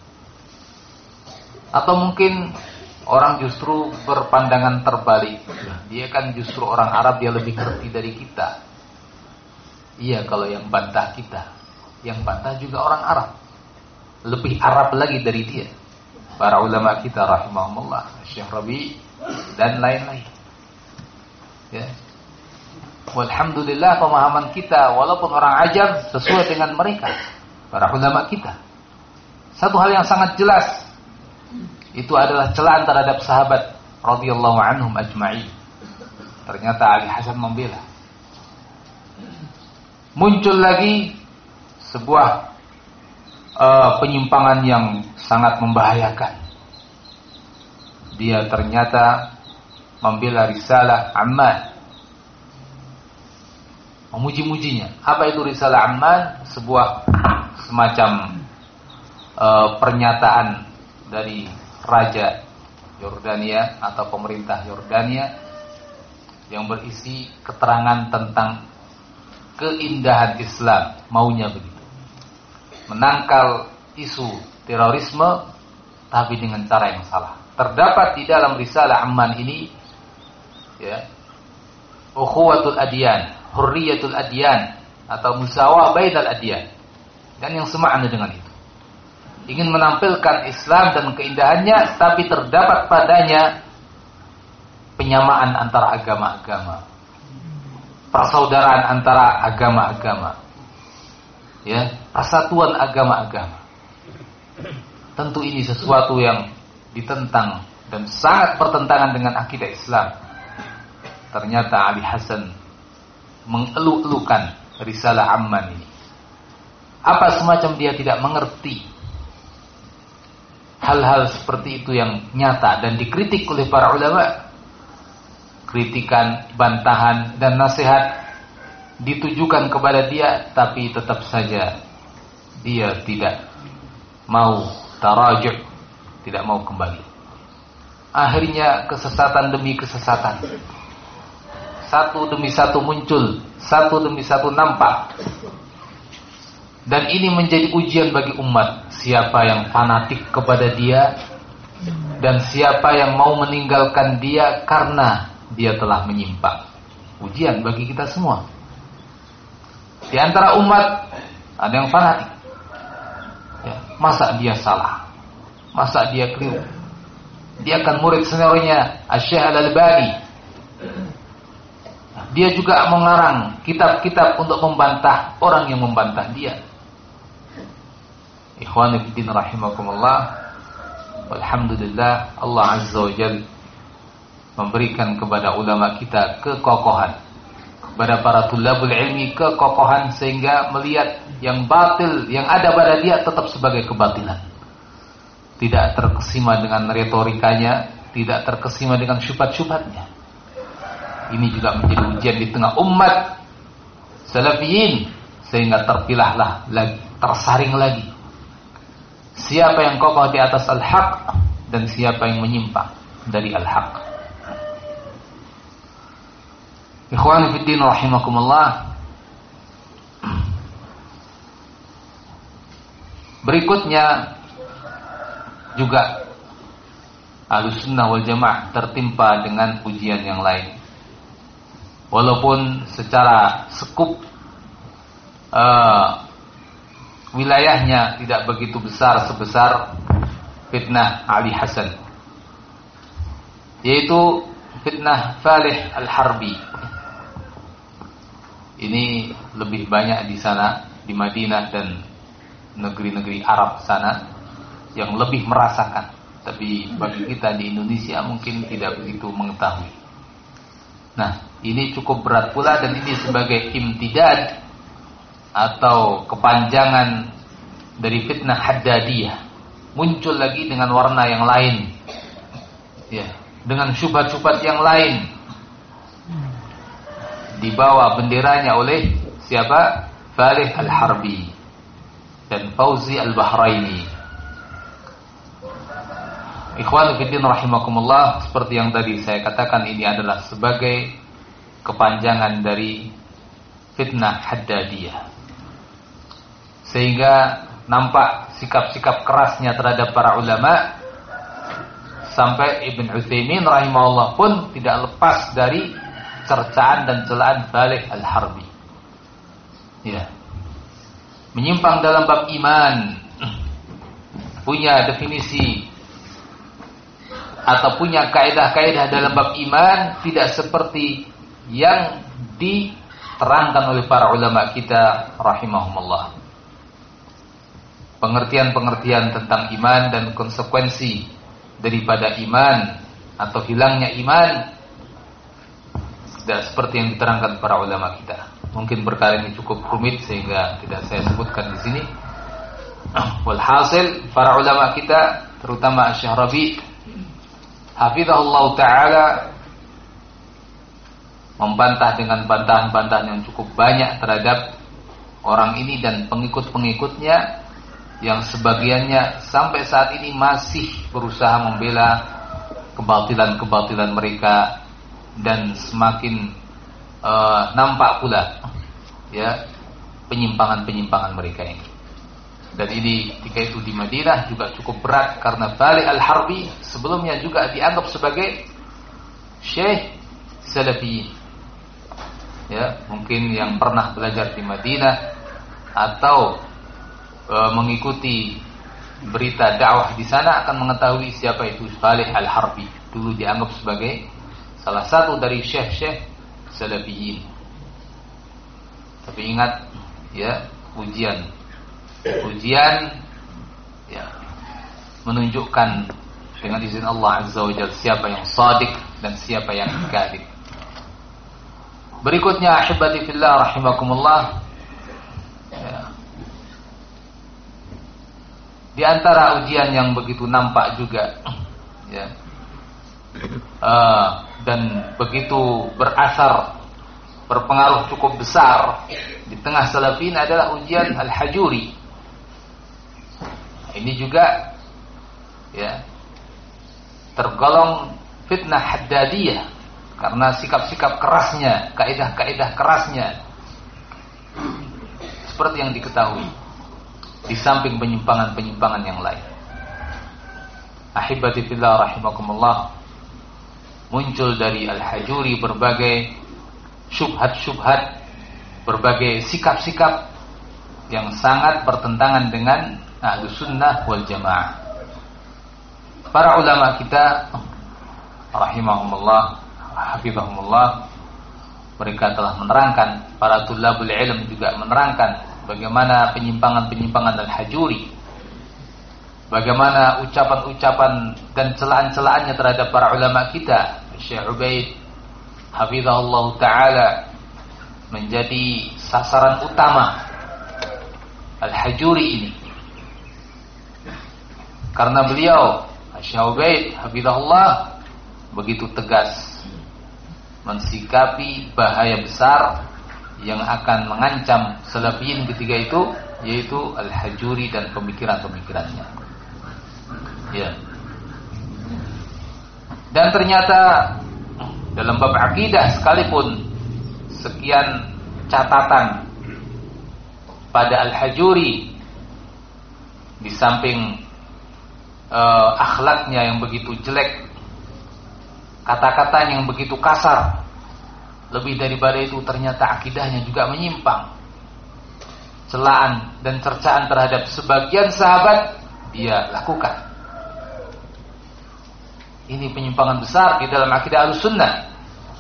Atau mungkin orang justru berpandangan terbalik. Dia kan justru orang Arab, dia lebih ngerti dari kita. Iya, kalau yang bantah kita, yang bantah juga orang Arab, lebih Arab lagi dari dia. Para ulama kita rahimahumullah, Syekh Rabi dan lain-lain. Ya. Walhamdulillah pemahaman kita walaupun orang ajam sesuai dengan mereka, para ulama kita. Satu hal yang sangat jelas, itu adalah celaan terhadap sahabat radhiyallahu anhum ajma'in. Ternyata Ali Hasan membela. Muncul lagi sebuah uh, penyimpangan yang sangat membahayakan. Dia ternyata membela risalah Amman, memuji-mujinya. Apa itu risalah Amman? Sebuah semacam uh, pernyataan dari Raja Yordania atau pemerintah Yordania yang berisi keterangan tentang keindahan Islam, maunya begitu. Menangkal isu terorisme tapi dengan cara yang salah. Terdapat di dalam risalah Amman ini ya, ukhuwatul adyan, hurriyatul adyan atau musawah bainal adyan, dan yang semakna dengan itu. Ingin menampilkan Islam dan keindahannya, tapi terdapat padanya penyamaan antara agama-agama, persaudaraan antara agama-agama, ya, persatuan agama-agama. Tentu ini sesuatu yang ditentang dan sangat bertentangan dengan akidah Islam. Ternyata Ali Hasan mengeluh-elukan risalah Amman ini. Apa semacam dia tidak mengerti hal-hal seperti itu yang nyata dan dikritik oleh para ulama, kritikan, bantahan dan nasihat ditujukan kepada dia, tapi tetap saja dia tidak mau tarajuk, tidak mau kembali. Akhirnya kesesatan demi kesesatan, satu demi satu muncul, satu demi satu nampak. Dan ini menjadi ujian bagi umat. Siapa yang fanatik kepada dia dan siapa yang mau meninggalkan dia karena dia telah menyimpang. Ujian bagi kita semua. Di antara umat ada yang fanatik, ya, masa dia salah, masa dia keliru. Dia akan murid seniornya Asy-Syaikh Al-Albani. Dia juga mengarang kitab-kitab untuk membantah orang yang membantah dia. Ikhwani fiddin rahimakumullah, walhamdulillah, Allah Azza wa Jalla memberikan kepada ulama kita kekokohan, kepada para tulabul ilmi kekokohan, sehingga melihat yang batil yang ada pada dia tetap sebagai kebatilan, tidak terkesima dengan retorikanya, tidak terkesima dengan syubhat-syubhatnya. Ini juga menjadi ujian di tengah umat salafiyin, sehingga terpilahlah lagi, tersaring lagi siapa yang kokoh di atas al-haq dan siapa yang menyimpang dari al-haq. Ikhwani fiddin rahimakumullah, berikutnya juga Ahlussunnah wal Jamaah tertimpa dengan ujian yang lain. Walaupun secara skup uh, wilayahnya tidak begitu besar sebesar fitnah Ali Hasan, yaitu fitnah Falih Al-Harbi. Ini lebih banyak di sana, di Madinah dan negeri-negeri Arab sana yang lebih merasakan. Tapi bagi kita di Indonesia mungkin tidak begitu mengetahui. Nah, ini cukup berat pula, dan ini sebagai imtidad atau kepanjangan dari fitnah Haddadiyah, muncul lagi dengan warna yang lain, ya, dengan syubhat-syubhat yang lain, dibawa benderanya oleh siapa? Falih Al-Harbi dan Fauzi Al-Bahraini. Ikhwan fillah rahimakumullah, seperti yang tadi saya katakan, ini adalah sebagai kepanjangan dari fitnah Haddadiyah, sehingga nampak sikap-sikap kerasnya terhadap para ulama, sampai Ibn Utsaimin rahimahullah pun tidak lepas dari cercaan dan celaan Falih Al-Harbi. Ya, menyimpang dalam bab iman, punya definisi atau punya kaidah-kaidah dalam bab iman tidak seperti yang diterangkan oleh para ulama kita rahimahumullah. Pengertian-pengertian tentang iman dan konsekuensi daripada iman atau hilangnya iman tidak seperti yang diterangkan para ulama kita. Mungkin perkara ini cukup rumit sehingga tidak saya sebutkan di sini. Walhasil, para ulama kita, terutama Syekh Rabi' hafizahullah ta'ala, membantah dengan bantahan-bantahan yang cukup banyak terhadap orang ini dan pengikut-pengikutnya, yang sebagiannya sampai saat ini masih berusaha membela kebatilan-kebatilan mereka, dan semakin uh, nampak pula ya penyimpangan-penyimpangan mereka ini. Dan ini ketika itu di Madinah juga cukup berat, karena Falih Al-Harbi sebelumnya juga dianggap sebagai syekh salafi. Ya, mungkin yang pernah belajar di Madinah atau e, mengikuti berita dakwah di sana akan mengetahui siapa itu Falih Al-Harbi. Dulu dianggap sebagai salah satu dari syekh-syekh salafiyin. Tapi ingat ya, ujian ujian ya menunjukkan dengan izin Allah Azza wa Jalla siapa yang shadiq dan siapa yang kadzib. Berikutnya ahibati fillah rahimakumullah, ya, Di antara ujian yang begitu nampak juga, ya, uh, dan begitu berasar, berpengaruh cukup besar di tengah salafin adalah ujian al-hajuri. Ini juga, ya, tergolong fitnah haddadiyah karena sikap-sikap kerasnya, kaidah-kaidah kerasnya, seperti yang diketahui, di samping penyimpangan-penyimpangan yang lain. Ahibati fillah rahimakumullah, muncul dari al-hajuri berbagai syubhat-syubhat, berbagai sikap-sikap yang sangat bertentangan dengan Ahlus Sunnah wal Jamaah. Para ulama kita rahimahumullah, hafizahumullah, mereka telah menerangkan, para tulabul ilm juga menerangkan bagaimana penyimpangan-penyimpangan al-hajuri, bagaimana ucapan-ucapan dan celaan-celaannya terhadap para ulama kita. Syekh Ubaid hafizahullah ta'ala menjadi sasaran utama al-hajuri ini, karena beliau Syekh Ubaid hafizahullah begitu tegas mensikapi bahaya besar yang akan mengancam salafiyin ketika itu, yaitu al-hajuri dan pemikiran-pemikirannya. Ya. Dan ternyata dalam bab akidah sekalipun sekian catatan pada al-hajuri, di samping uh, akhlaknya yang begitu jelek, kata-katanya yang begitu kasar, lebih daripada itu ternyata akidahnya juga menyimpang. Celaan dan cercaan terhadap sebagian sahabat dia lakukan. Ini penyimpangan besar di dalam akidah Ahlussunnah.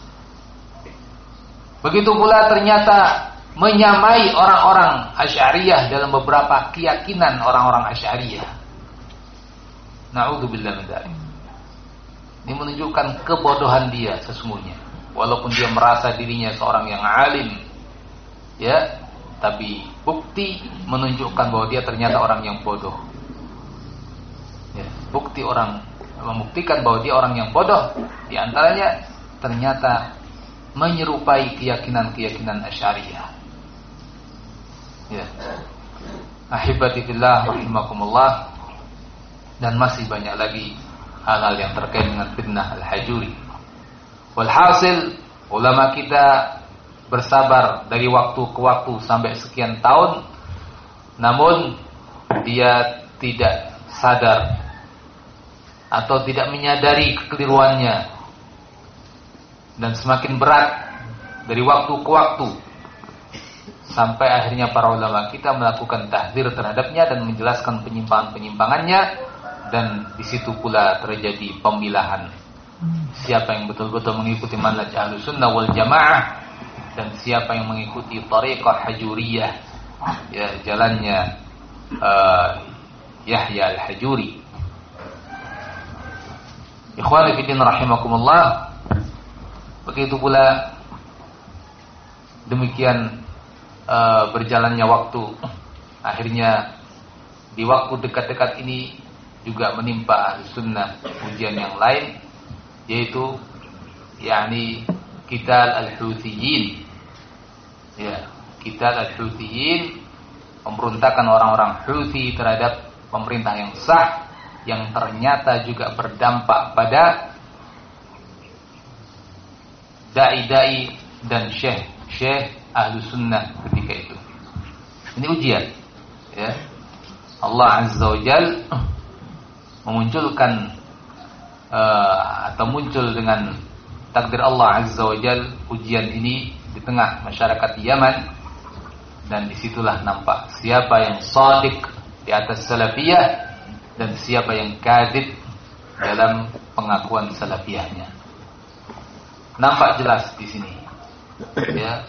Begitu pula ternyata menyamai orang-orang Asy'ariyah dalam beberapa keyakinan orang-orang Asy'ariyah. Na'udzubillah min dzalik. Ini menunjukkan kebodohan dia sesungguhnya. Walaupun dia merasa dirinya seorang yang alim, ya, tapi bukti menunjukkan bahwa dia ternyata orang yang bodoh. Ya, bukti orang membuktikan bahwa dia orang yang bodoh, di antaranya ternyata menyerupai keyakinan-keyakinan Asy'ariyah. Ya. Ahibati fillah rahimakumullah, dan masih banyak lagi hal-hal yang terkait dengan fitnah al-hajuri. Walhasil, ulama kita bersabar dari waktu ke waktu sampai sekian tahun, namun dia tidak sadar atau tidak menyadari kekeliruannya, dan semakin berat dari waktu ke waktu, sampai akhirnya para ulama kita melakukan tahdzir terhadapnya dan menjelaskan penyimpangan-penyimpangannya, dan di situ pula terjadi pemilahan siapa yang betul-betul mengikuti manhaj Ahlussunnah wal Jamaah dan siapa yang mengikuti thariqah hajuriyah, ya, jalannya uh, Yahya al-Hajuri. Ikhwani fi din rahimakumullah, begitu pula demikian uh, berjalannya waktu, akhirnya di waktu dekat-dekat ini juga menimpa Ahlussunnah ujian yang lain, yaitu yakni qital al-Huthiyin. Ya, qital al-Huthiyin, pemberontakan orang-orang Houthi terhadap pemerintah yang sah, yang ternyata juga berdampak pada dai-dai dan syekh-syekh Ahlussunnah ketika itu. Ini ujian, ya. Allah Azza wa Jalla memunculkan uh, atau muncul dengan takdir Allah Azza wa Jalla ujian ini di tengah masyarakat Yaman, dan disitulah nampak siapa yang shadiq di atas salafiyah dan siapa yang kadzib dalam pengakuan salafiyahnya. Nampak jelas di sini, ya.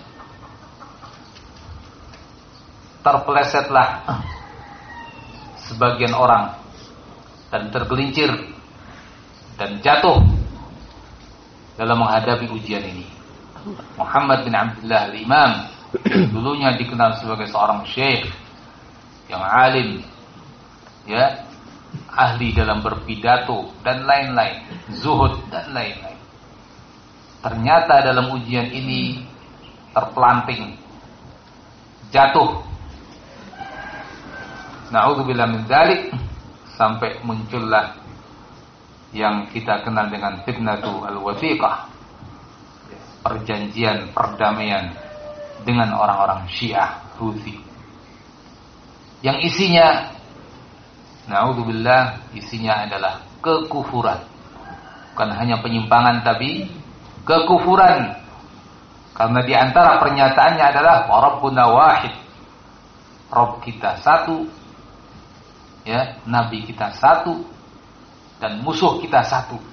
Terpelesetlah sebagian orang dan tergelincir dan jatuh dalam menghadapi ujian ini. Muhammad bin Abdullah al-Imam, dulunya dikenal sebagai seorang syekh yang alim, ya, ahli dalam berpidato dan lain-lain, zuhud dan lain-lain. Ternyata dalam ujian ini terpelanting, jatuh. Na'udzubillah min dzalik, sampai muncullah yang kita kenal dengan fitnatu al-wathiqah, perjanjian perdamaian dengan orang-orang Syiah Houthi, yang isinya, na'udzubillah, isinya adalah kekufuran. Bukan hanya penyimpangan tapi kekufuran. Karena di antara pernyataannya adalah Rabbuna wahid, Rabb kita satu, ya, Nabi kita satu, dan musuh kita satu.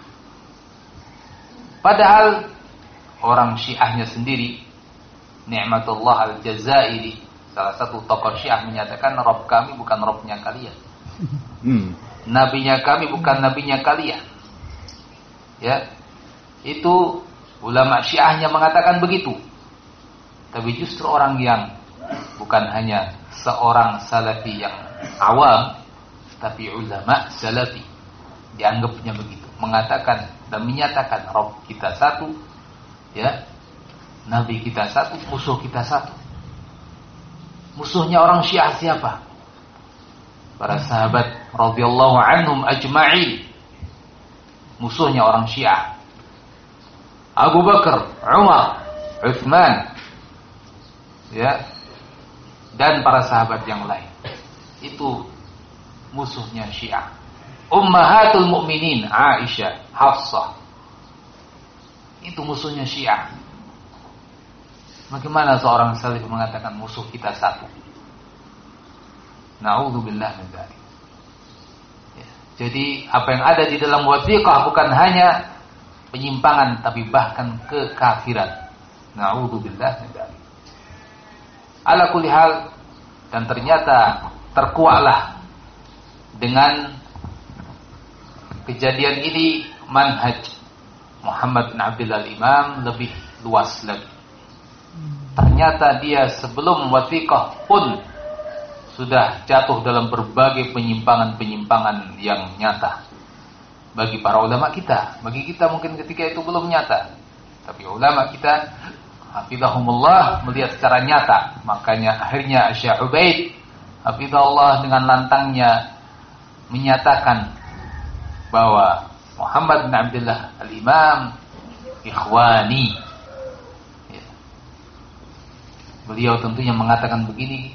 Padahal orang Syiahnya sendiri, Ni'matullah Al-Jazairi, salah satu tokoh Syiah, menyatakan Rabb kami bukan Rabbnya kalian, hmm. Nabinya kami bukan nabinya kalian. Ya, itu ulama Syiahnya mengatakan begitu. Tapi justru orang yang bukan hanya seorang salafi yang awam, tapi ulama salafi dianggapnya begitu, mengatakan dan menyatakan Rabb kita satu, ya, Nabi kita satu, musuh kita satu. Musuhnya orang Syiah siapa? Para sahabat radhiyallahu anhum ajma'in. Musuhnya orang Syiah Abu Bakar, Umar, Utsman, ya, dan para sahabat yang lain. Itu musuhnya Syiah. Ummahatul Mukminin, Aisyah, Hafsah, itu musuhnya Syiah. Bagaimana seorang salaf mengatakan musuh kita satu? Na'udzubillah min dzalik. Ya. Jadi apa yang ada di dalam wathiqah bukan hanya penyimpangan tapi bahkan kekafiran. Na'udzubillah min dzalik. Ala kulli hal, dan ternyata terkuaklah dengan kejadian ini manhaj Muhammad bin Abdullah al-Imam lebih luas lagi. Ternyata dia sebelum wathiqah pun sudah jatuh dalam berbagai penyimpangan-penyimpangan yang nyata. Bagi para ulama kita, bagi kita mungkin ketika itu belum nyata, tapi ulama kita hafizahumullah melihat secara nyata. Makanya akhirnya Syekh Ubaid hafizahullah dengan lantangnya menyatakan bahwa Muhammad bin Abdullah al-Imam ikhwani. Ya. Beliau tentunya mengatakan begini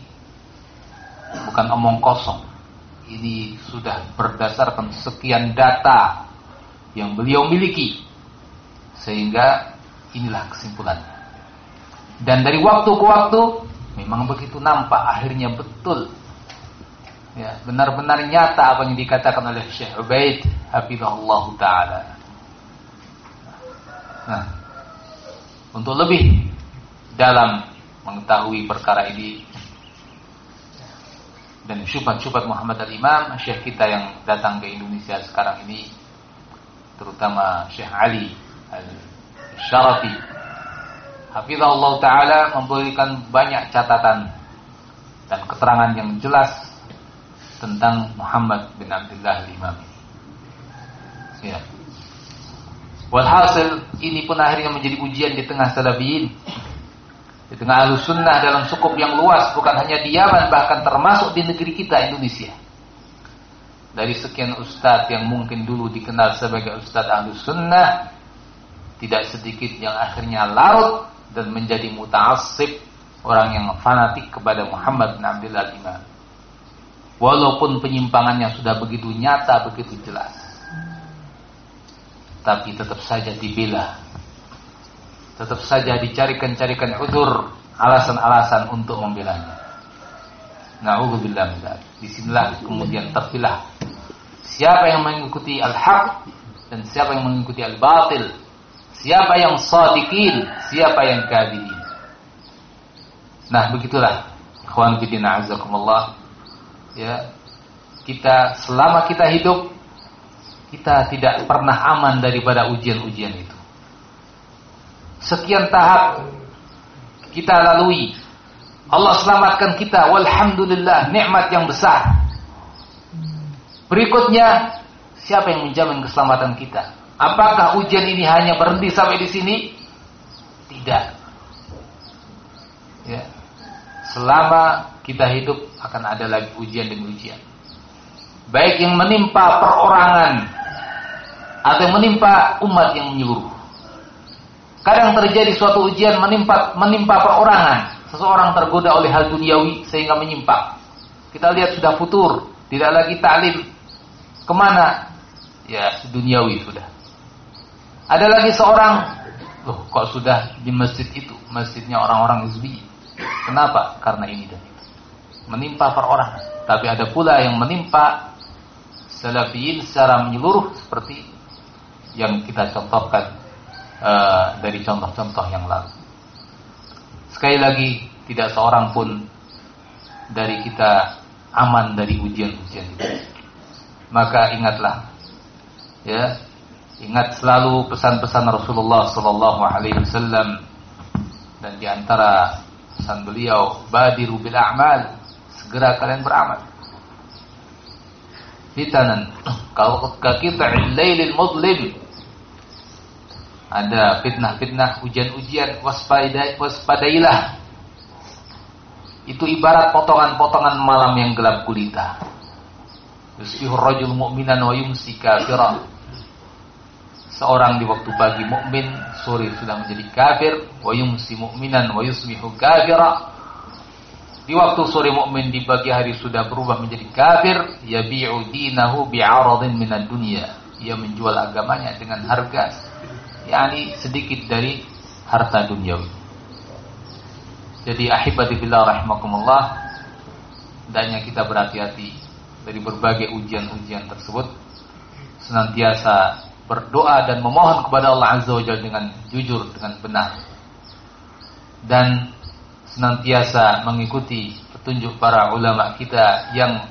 bukan omong kosong. Ini sudah berdasarkan sekian data yang beliau miliki, sehingga inilah kesimpulannya. Dan dari waktu ke waktu memang begitu nampak, akhirnya betul, ya, benar-benar nyata apa yang dikatakan oleh Syekh Ubaid hafizahullah ta'ala. Nah, untuk lebih dalam mengetahui perkara ini dan syubhat-syubhat Muhammad al-Imam, Syekh kita yang datang ke Indonesia sekarang ini, terutama Syekh Ali al-Syarafi hafizahullah ta'ala, memberikan banyak catatan dan keterangan yang jelas tentang Muhammad bin Abdullah al-Imam. Ya. Walhasil ini pun akhirnya menjadi ujian di tengah salafiyin, di tengah Ahlus Sunnah dalam skup yang luas, bukan hanya di Yaman, bahkan termasuk di negeri kita Indonesia. Dari sekian ustadz yang mungkin dulu dikenal sebagai ustadz Ahlus Sunnah, tidak sedikit yang akhirnya larut dan menjadi muta'assib, orang yang fanatik kepada Muhammad bin Abdullah al-Imam. Walaupun penyimpangannya sudah begitu nyata, begitu jelas, tapi tetap saja dibela, tetap saja dicarikan-carikan udzur, alasan-alasan untuk membelanya. Na'udzubillah min dzalik. Disinilah kemudian terpilah siapa yang mengikuti al-haq dan siapa yang mengikuti al-batil, siapa yang shadiqin, siapa yang kadzibin. Nah, begitulah ikhwan fillah azakumullah. Ya, kita selama kita hidup, kita tidak pernah aman daripada ujian-ujian itu. Sekian tahap kita lalui, Allah selamatkan kita, walhamdulillah, nikmat yang besar. Berikutnya, siapa yang menjamin keselamatan kita? Apakah ujian ini hanya berhenti sampai di sini? Tidak. Ya. Selama kita hidup akan ada lagi ujian demi ujian. Baik yang menimpa perorangan atau yang menimpa umat yang menyeluruh. Kadang terjadi suatu ujian menimpa menimpa perorangan. Seseorang tergoda oleh hal duniawi sehingga menyimpang. Kita lihat sudah futur, tidak lagi ta'lim. Kemana? Ya, duniawi sudah. Ada lagi seorang, loh kok sudah di masjid itu, masjidnya orang-orang hizbi. Kenapa? Karena ini dan itu. Menimpa perorangan. Tapi ada pula yang menimpa salafiyin secara menyeluruh seperti yang kita contohkan uh, dari contoh-contoh yang lalu. Sekali lagi, tidak seorang pun dari kita aman dari ujian-ujian itu. Maka ingatlah, ya, ingat selalu pesan-pesan Rasulullah Sallallahu Alaihi Wasallam, dan diantara pesan beliau, badiru bil a'mal, segera kalian beramal. Fitanan, kalau kakita'il lailil mudlim, ada fitnah-fitnah, ujian-ujian, waspadai, waspadailah. Itu ibarat potongan-potongan malam yang gelap gulita. Yusbihur rajul mu'minan wa yumsi kafiran. Seorang di waktu pagi mukmin, sore sudah menjadi kafir. Wa yumsi mu'minan wa yusbihu kafira. Di waktu sore mukmin, di pagi hari sudah berubah menjadi kafir. Yabi'u dinahu bi'aradin minad dunya. Ia menjual agamanya dengan harga, yakni sedikit dari harta duniawi. Jadi ahibati billah rahimakumullah, hendaknya kita berhati-hati dari berbagai ujian-ujian tersebut, senantiasa berdoa dan memohon kepada Allah Azza wa Jalla dengan jujur, dengan benar, dan senantiasa mengikuti petunjuk para ulama kita yang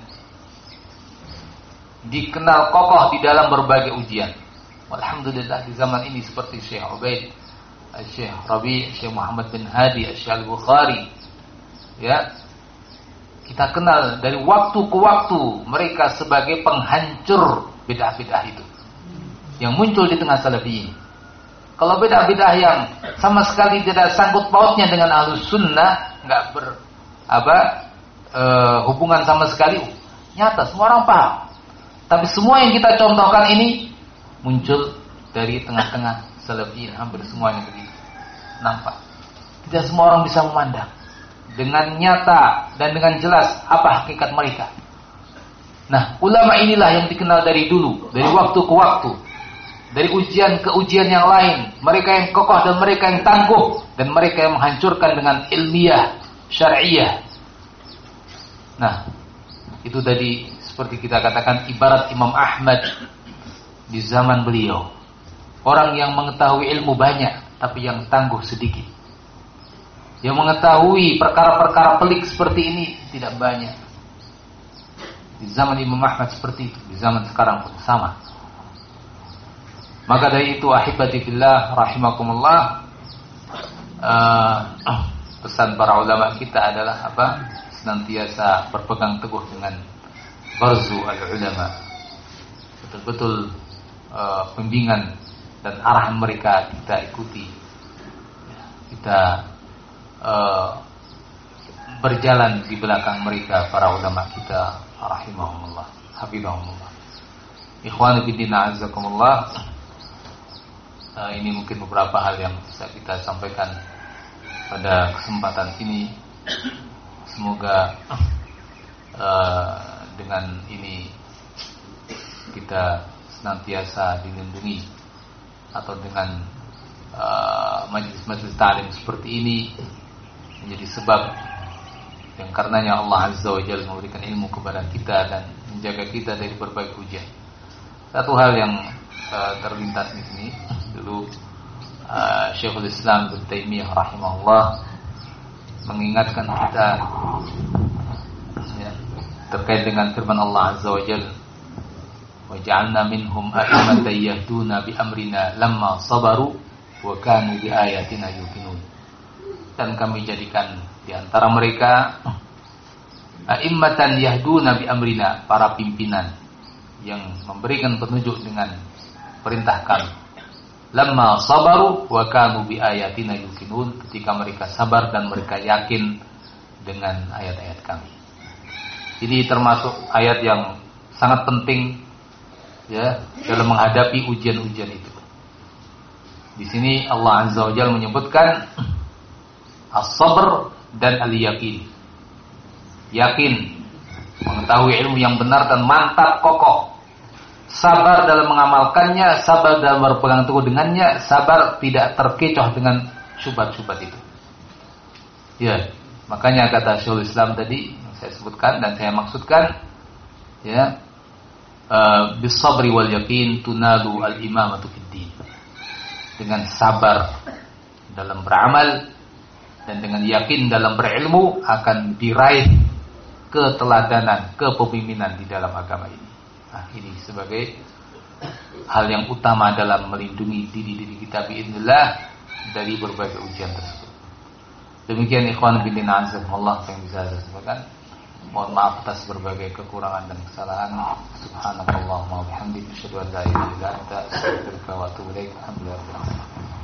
dikenal kokoh di dalam berbagai ujian. Alhamdulillah di zaman ini seperti Syekh Ubaid, Syekh Rabi', Syekh Muhammad bin Hadi, Syekh Al-Bukhari, ya, kita kenal dari waktu ke waktu mereka sebagai penghancur bid'ah-bid'ah itu yang muncul di tengah salafiyin. Kalau bid'ah-bid'ah yang sama sekali tidak sangkut pautnya dengan Ahlus Sunnah, nggak ber apa e, hubungan sama sekali, nyata semua orang paham. Tapi semua yang kita contohkan ini muncul dari tengah-tengah salafiyin, hampir semuanya begitu. Nampak. Tidak semua orang bisa memandang dengan nyata dan dengan jelas apa hakikat mereka. Nah, ulama inilah yang dikenal dari dulu, dari waktu ke waktu, dari ujian ke ujian yang lain. Mereka yang kokoh dan mereka yang tangguh, dan mereka yang menghancurkan dengan ilmiah, syariah. Nah, itu tadi seperti kita katakan ibarat Imam Ahmad di zaman beliau. Orang yang mengetahui ilmu banyak, tapi yang tangguh sedikit. Yang mengetahui perkara-perkara pelik seperti ini tidak banyak. Di zaman Imam Ahmad seperti itu, di zaman sekarang pun sama. Maka dari itu ahibati fillah rahimakumullah, uh, pesan para ulama kita adalah apa? Senantiasa berpegang teguh dengan barzu al-ulama. Betul-betul uh, bimbingan dan arahan mereka kita ikuti. Kita uh, berjalan di belakang mereka, para ulama kita rahimahumullah, hafizahumullah. Ikhwani fillah azakumullah. Uh, ini mungkin beberapa hal yang bisa kita sampaikan pada kesempatan ini. Semoga uh, dengan ini kita senantiasa dilindungi, atau dengan uh, majlis-majlis ta'lim seperti ini menjadi sebab yang karenanya Allah Azza wa Jalla memberikan ilmu kepada kita dan menjaga kita dari berbagai ujian. Satu hal yang uh, terlintas di sini dulu, uh, Syekhul Islam Ibnu Taimiyah rahimahullah mengingatkan kita, ya, terkait dengan firman Allah Azza wa Jalla, wa ja'alna minhum a'immatan yahduna bi amrina lamma sabaru wa kanu bi ayatina yuqinun. Dan kami jadikan di antara mereka a'immatan yahduna bi amrina, para pimpinan yang memberikan petunjuk dengan perintah kami. Lamma sabaru wa kanu bi ayatina yuqinun, ketika mereka sabar dan mereka yakin dengan ayat-ayat kami. Ini termasuk ayat yang sangat penting ya dalam menghadapi ujian-ujian itu. Di sini Allah Azza wa Jalla menyebutkan as-sabr dan al-yaqin. Yakin, mengetahui ilmu yang benar dan mantap kokoh. Sabar dalam mengamalkannya, sabar dalam berpegang teguh dengannya, sabar tidak terkecoh dengan syubhat-syubhat itu. Ya, makanya kata Syekhul Islam tadi yang saya sebutkan dan saya maksudkan, ya, uh, bis-sabri wal yaqin tunalu al-imamatu fid din. Dengan sabar dalam beramal dan dengan yakin dalam berilmu akan diraih keteladanan, kepemimpinan di dalam agama ini. Nah, ini sebagai hal yang utama dalam melindungi diri-diri kita biidznillah dari berbagai ujian tersebut. Demikian ikhwan fillah azzakumullah yang bisa saya sampaikan. Mohon maaf atas berbagai kekurangan dan kesalahan. Subhanakallahumma wa bihamdika asyhadu an la ilaha illa anta astaghfiruka wa atubu ilaik. Alhamdulillah.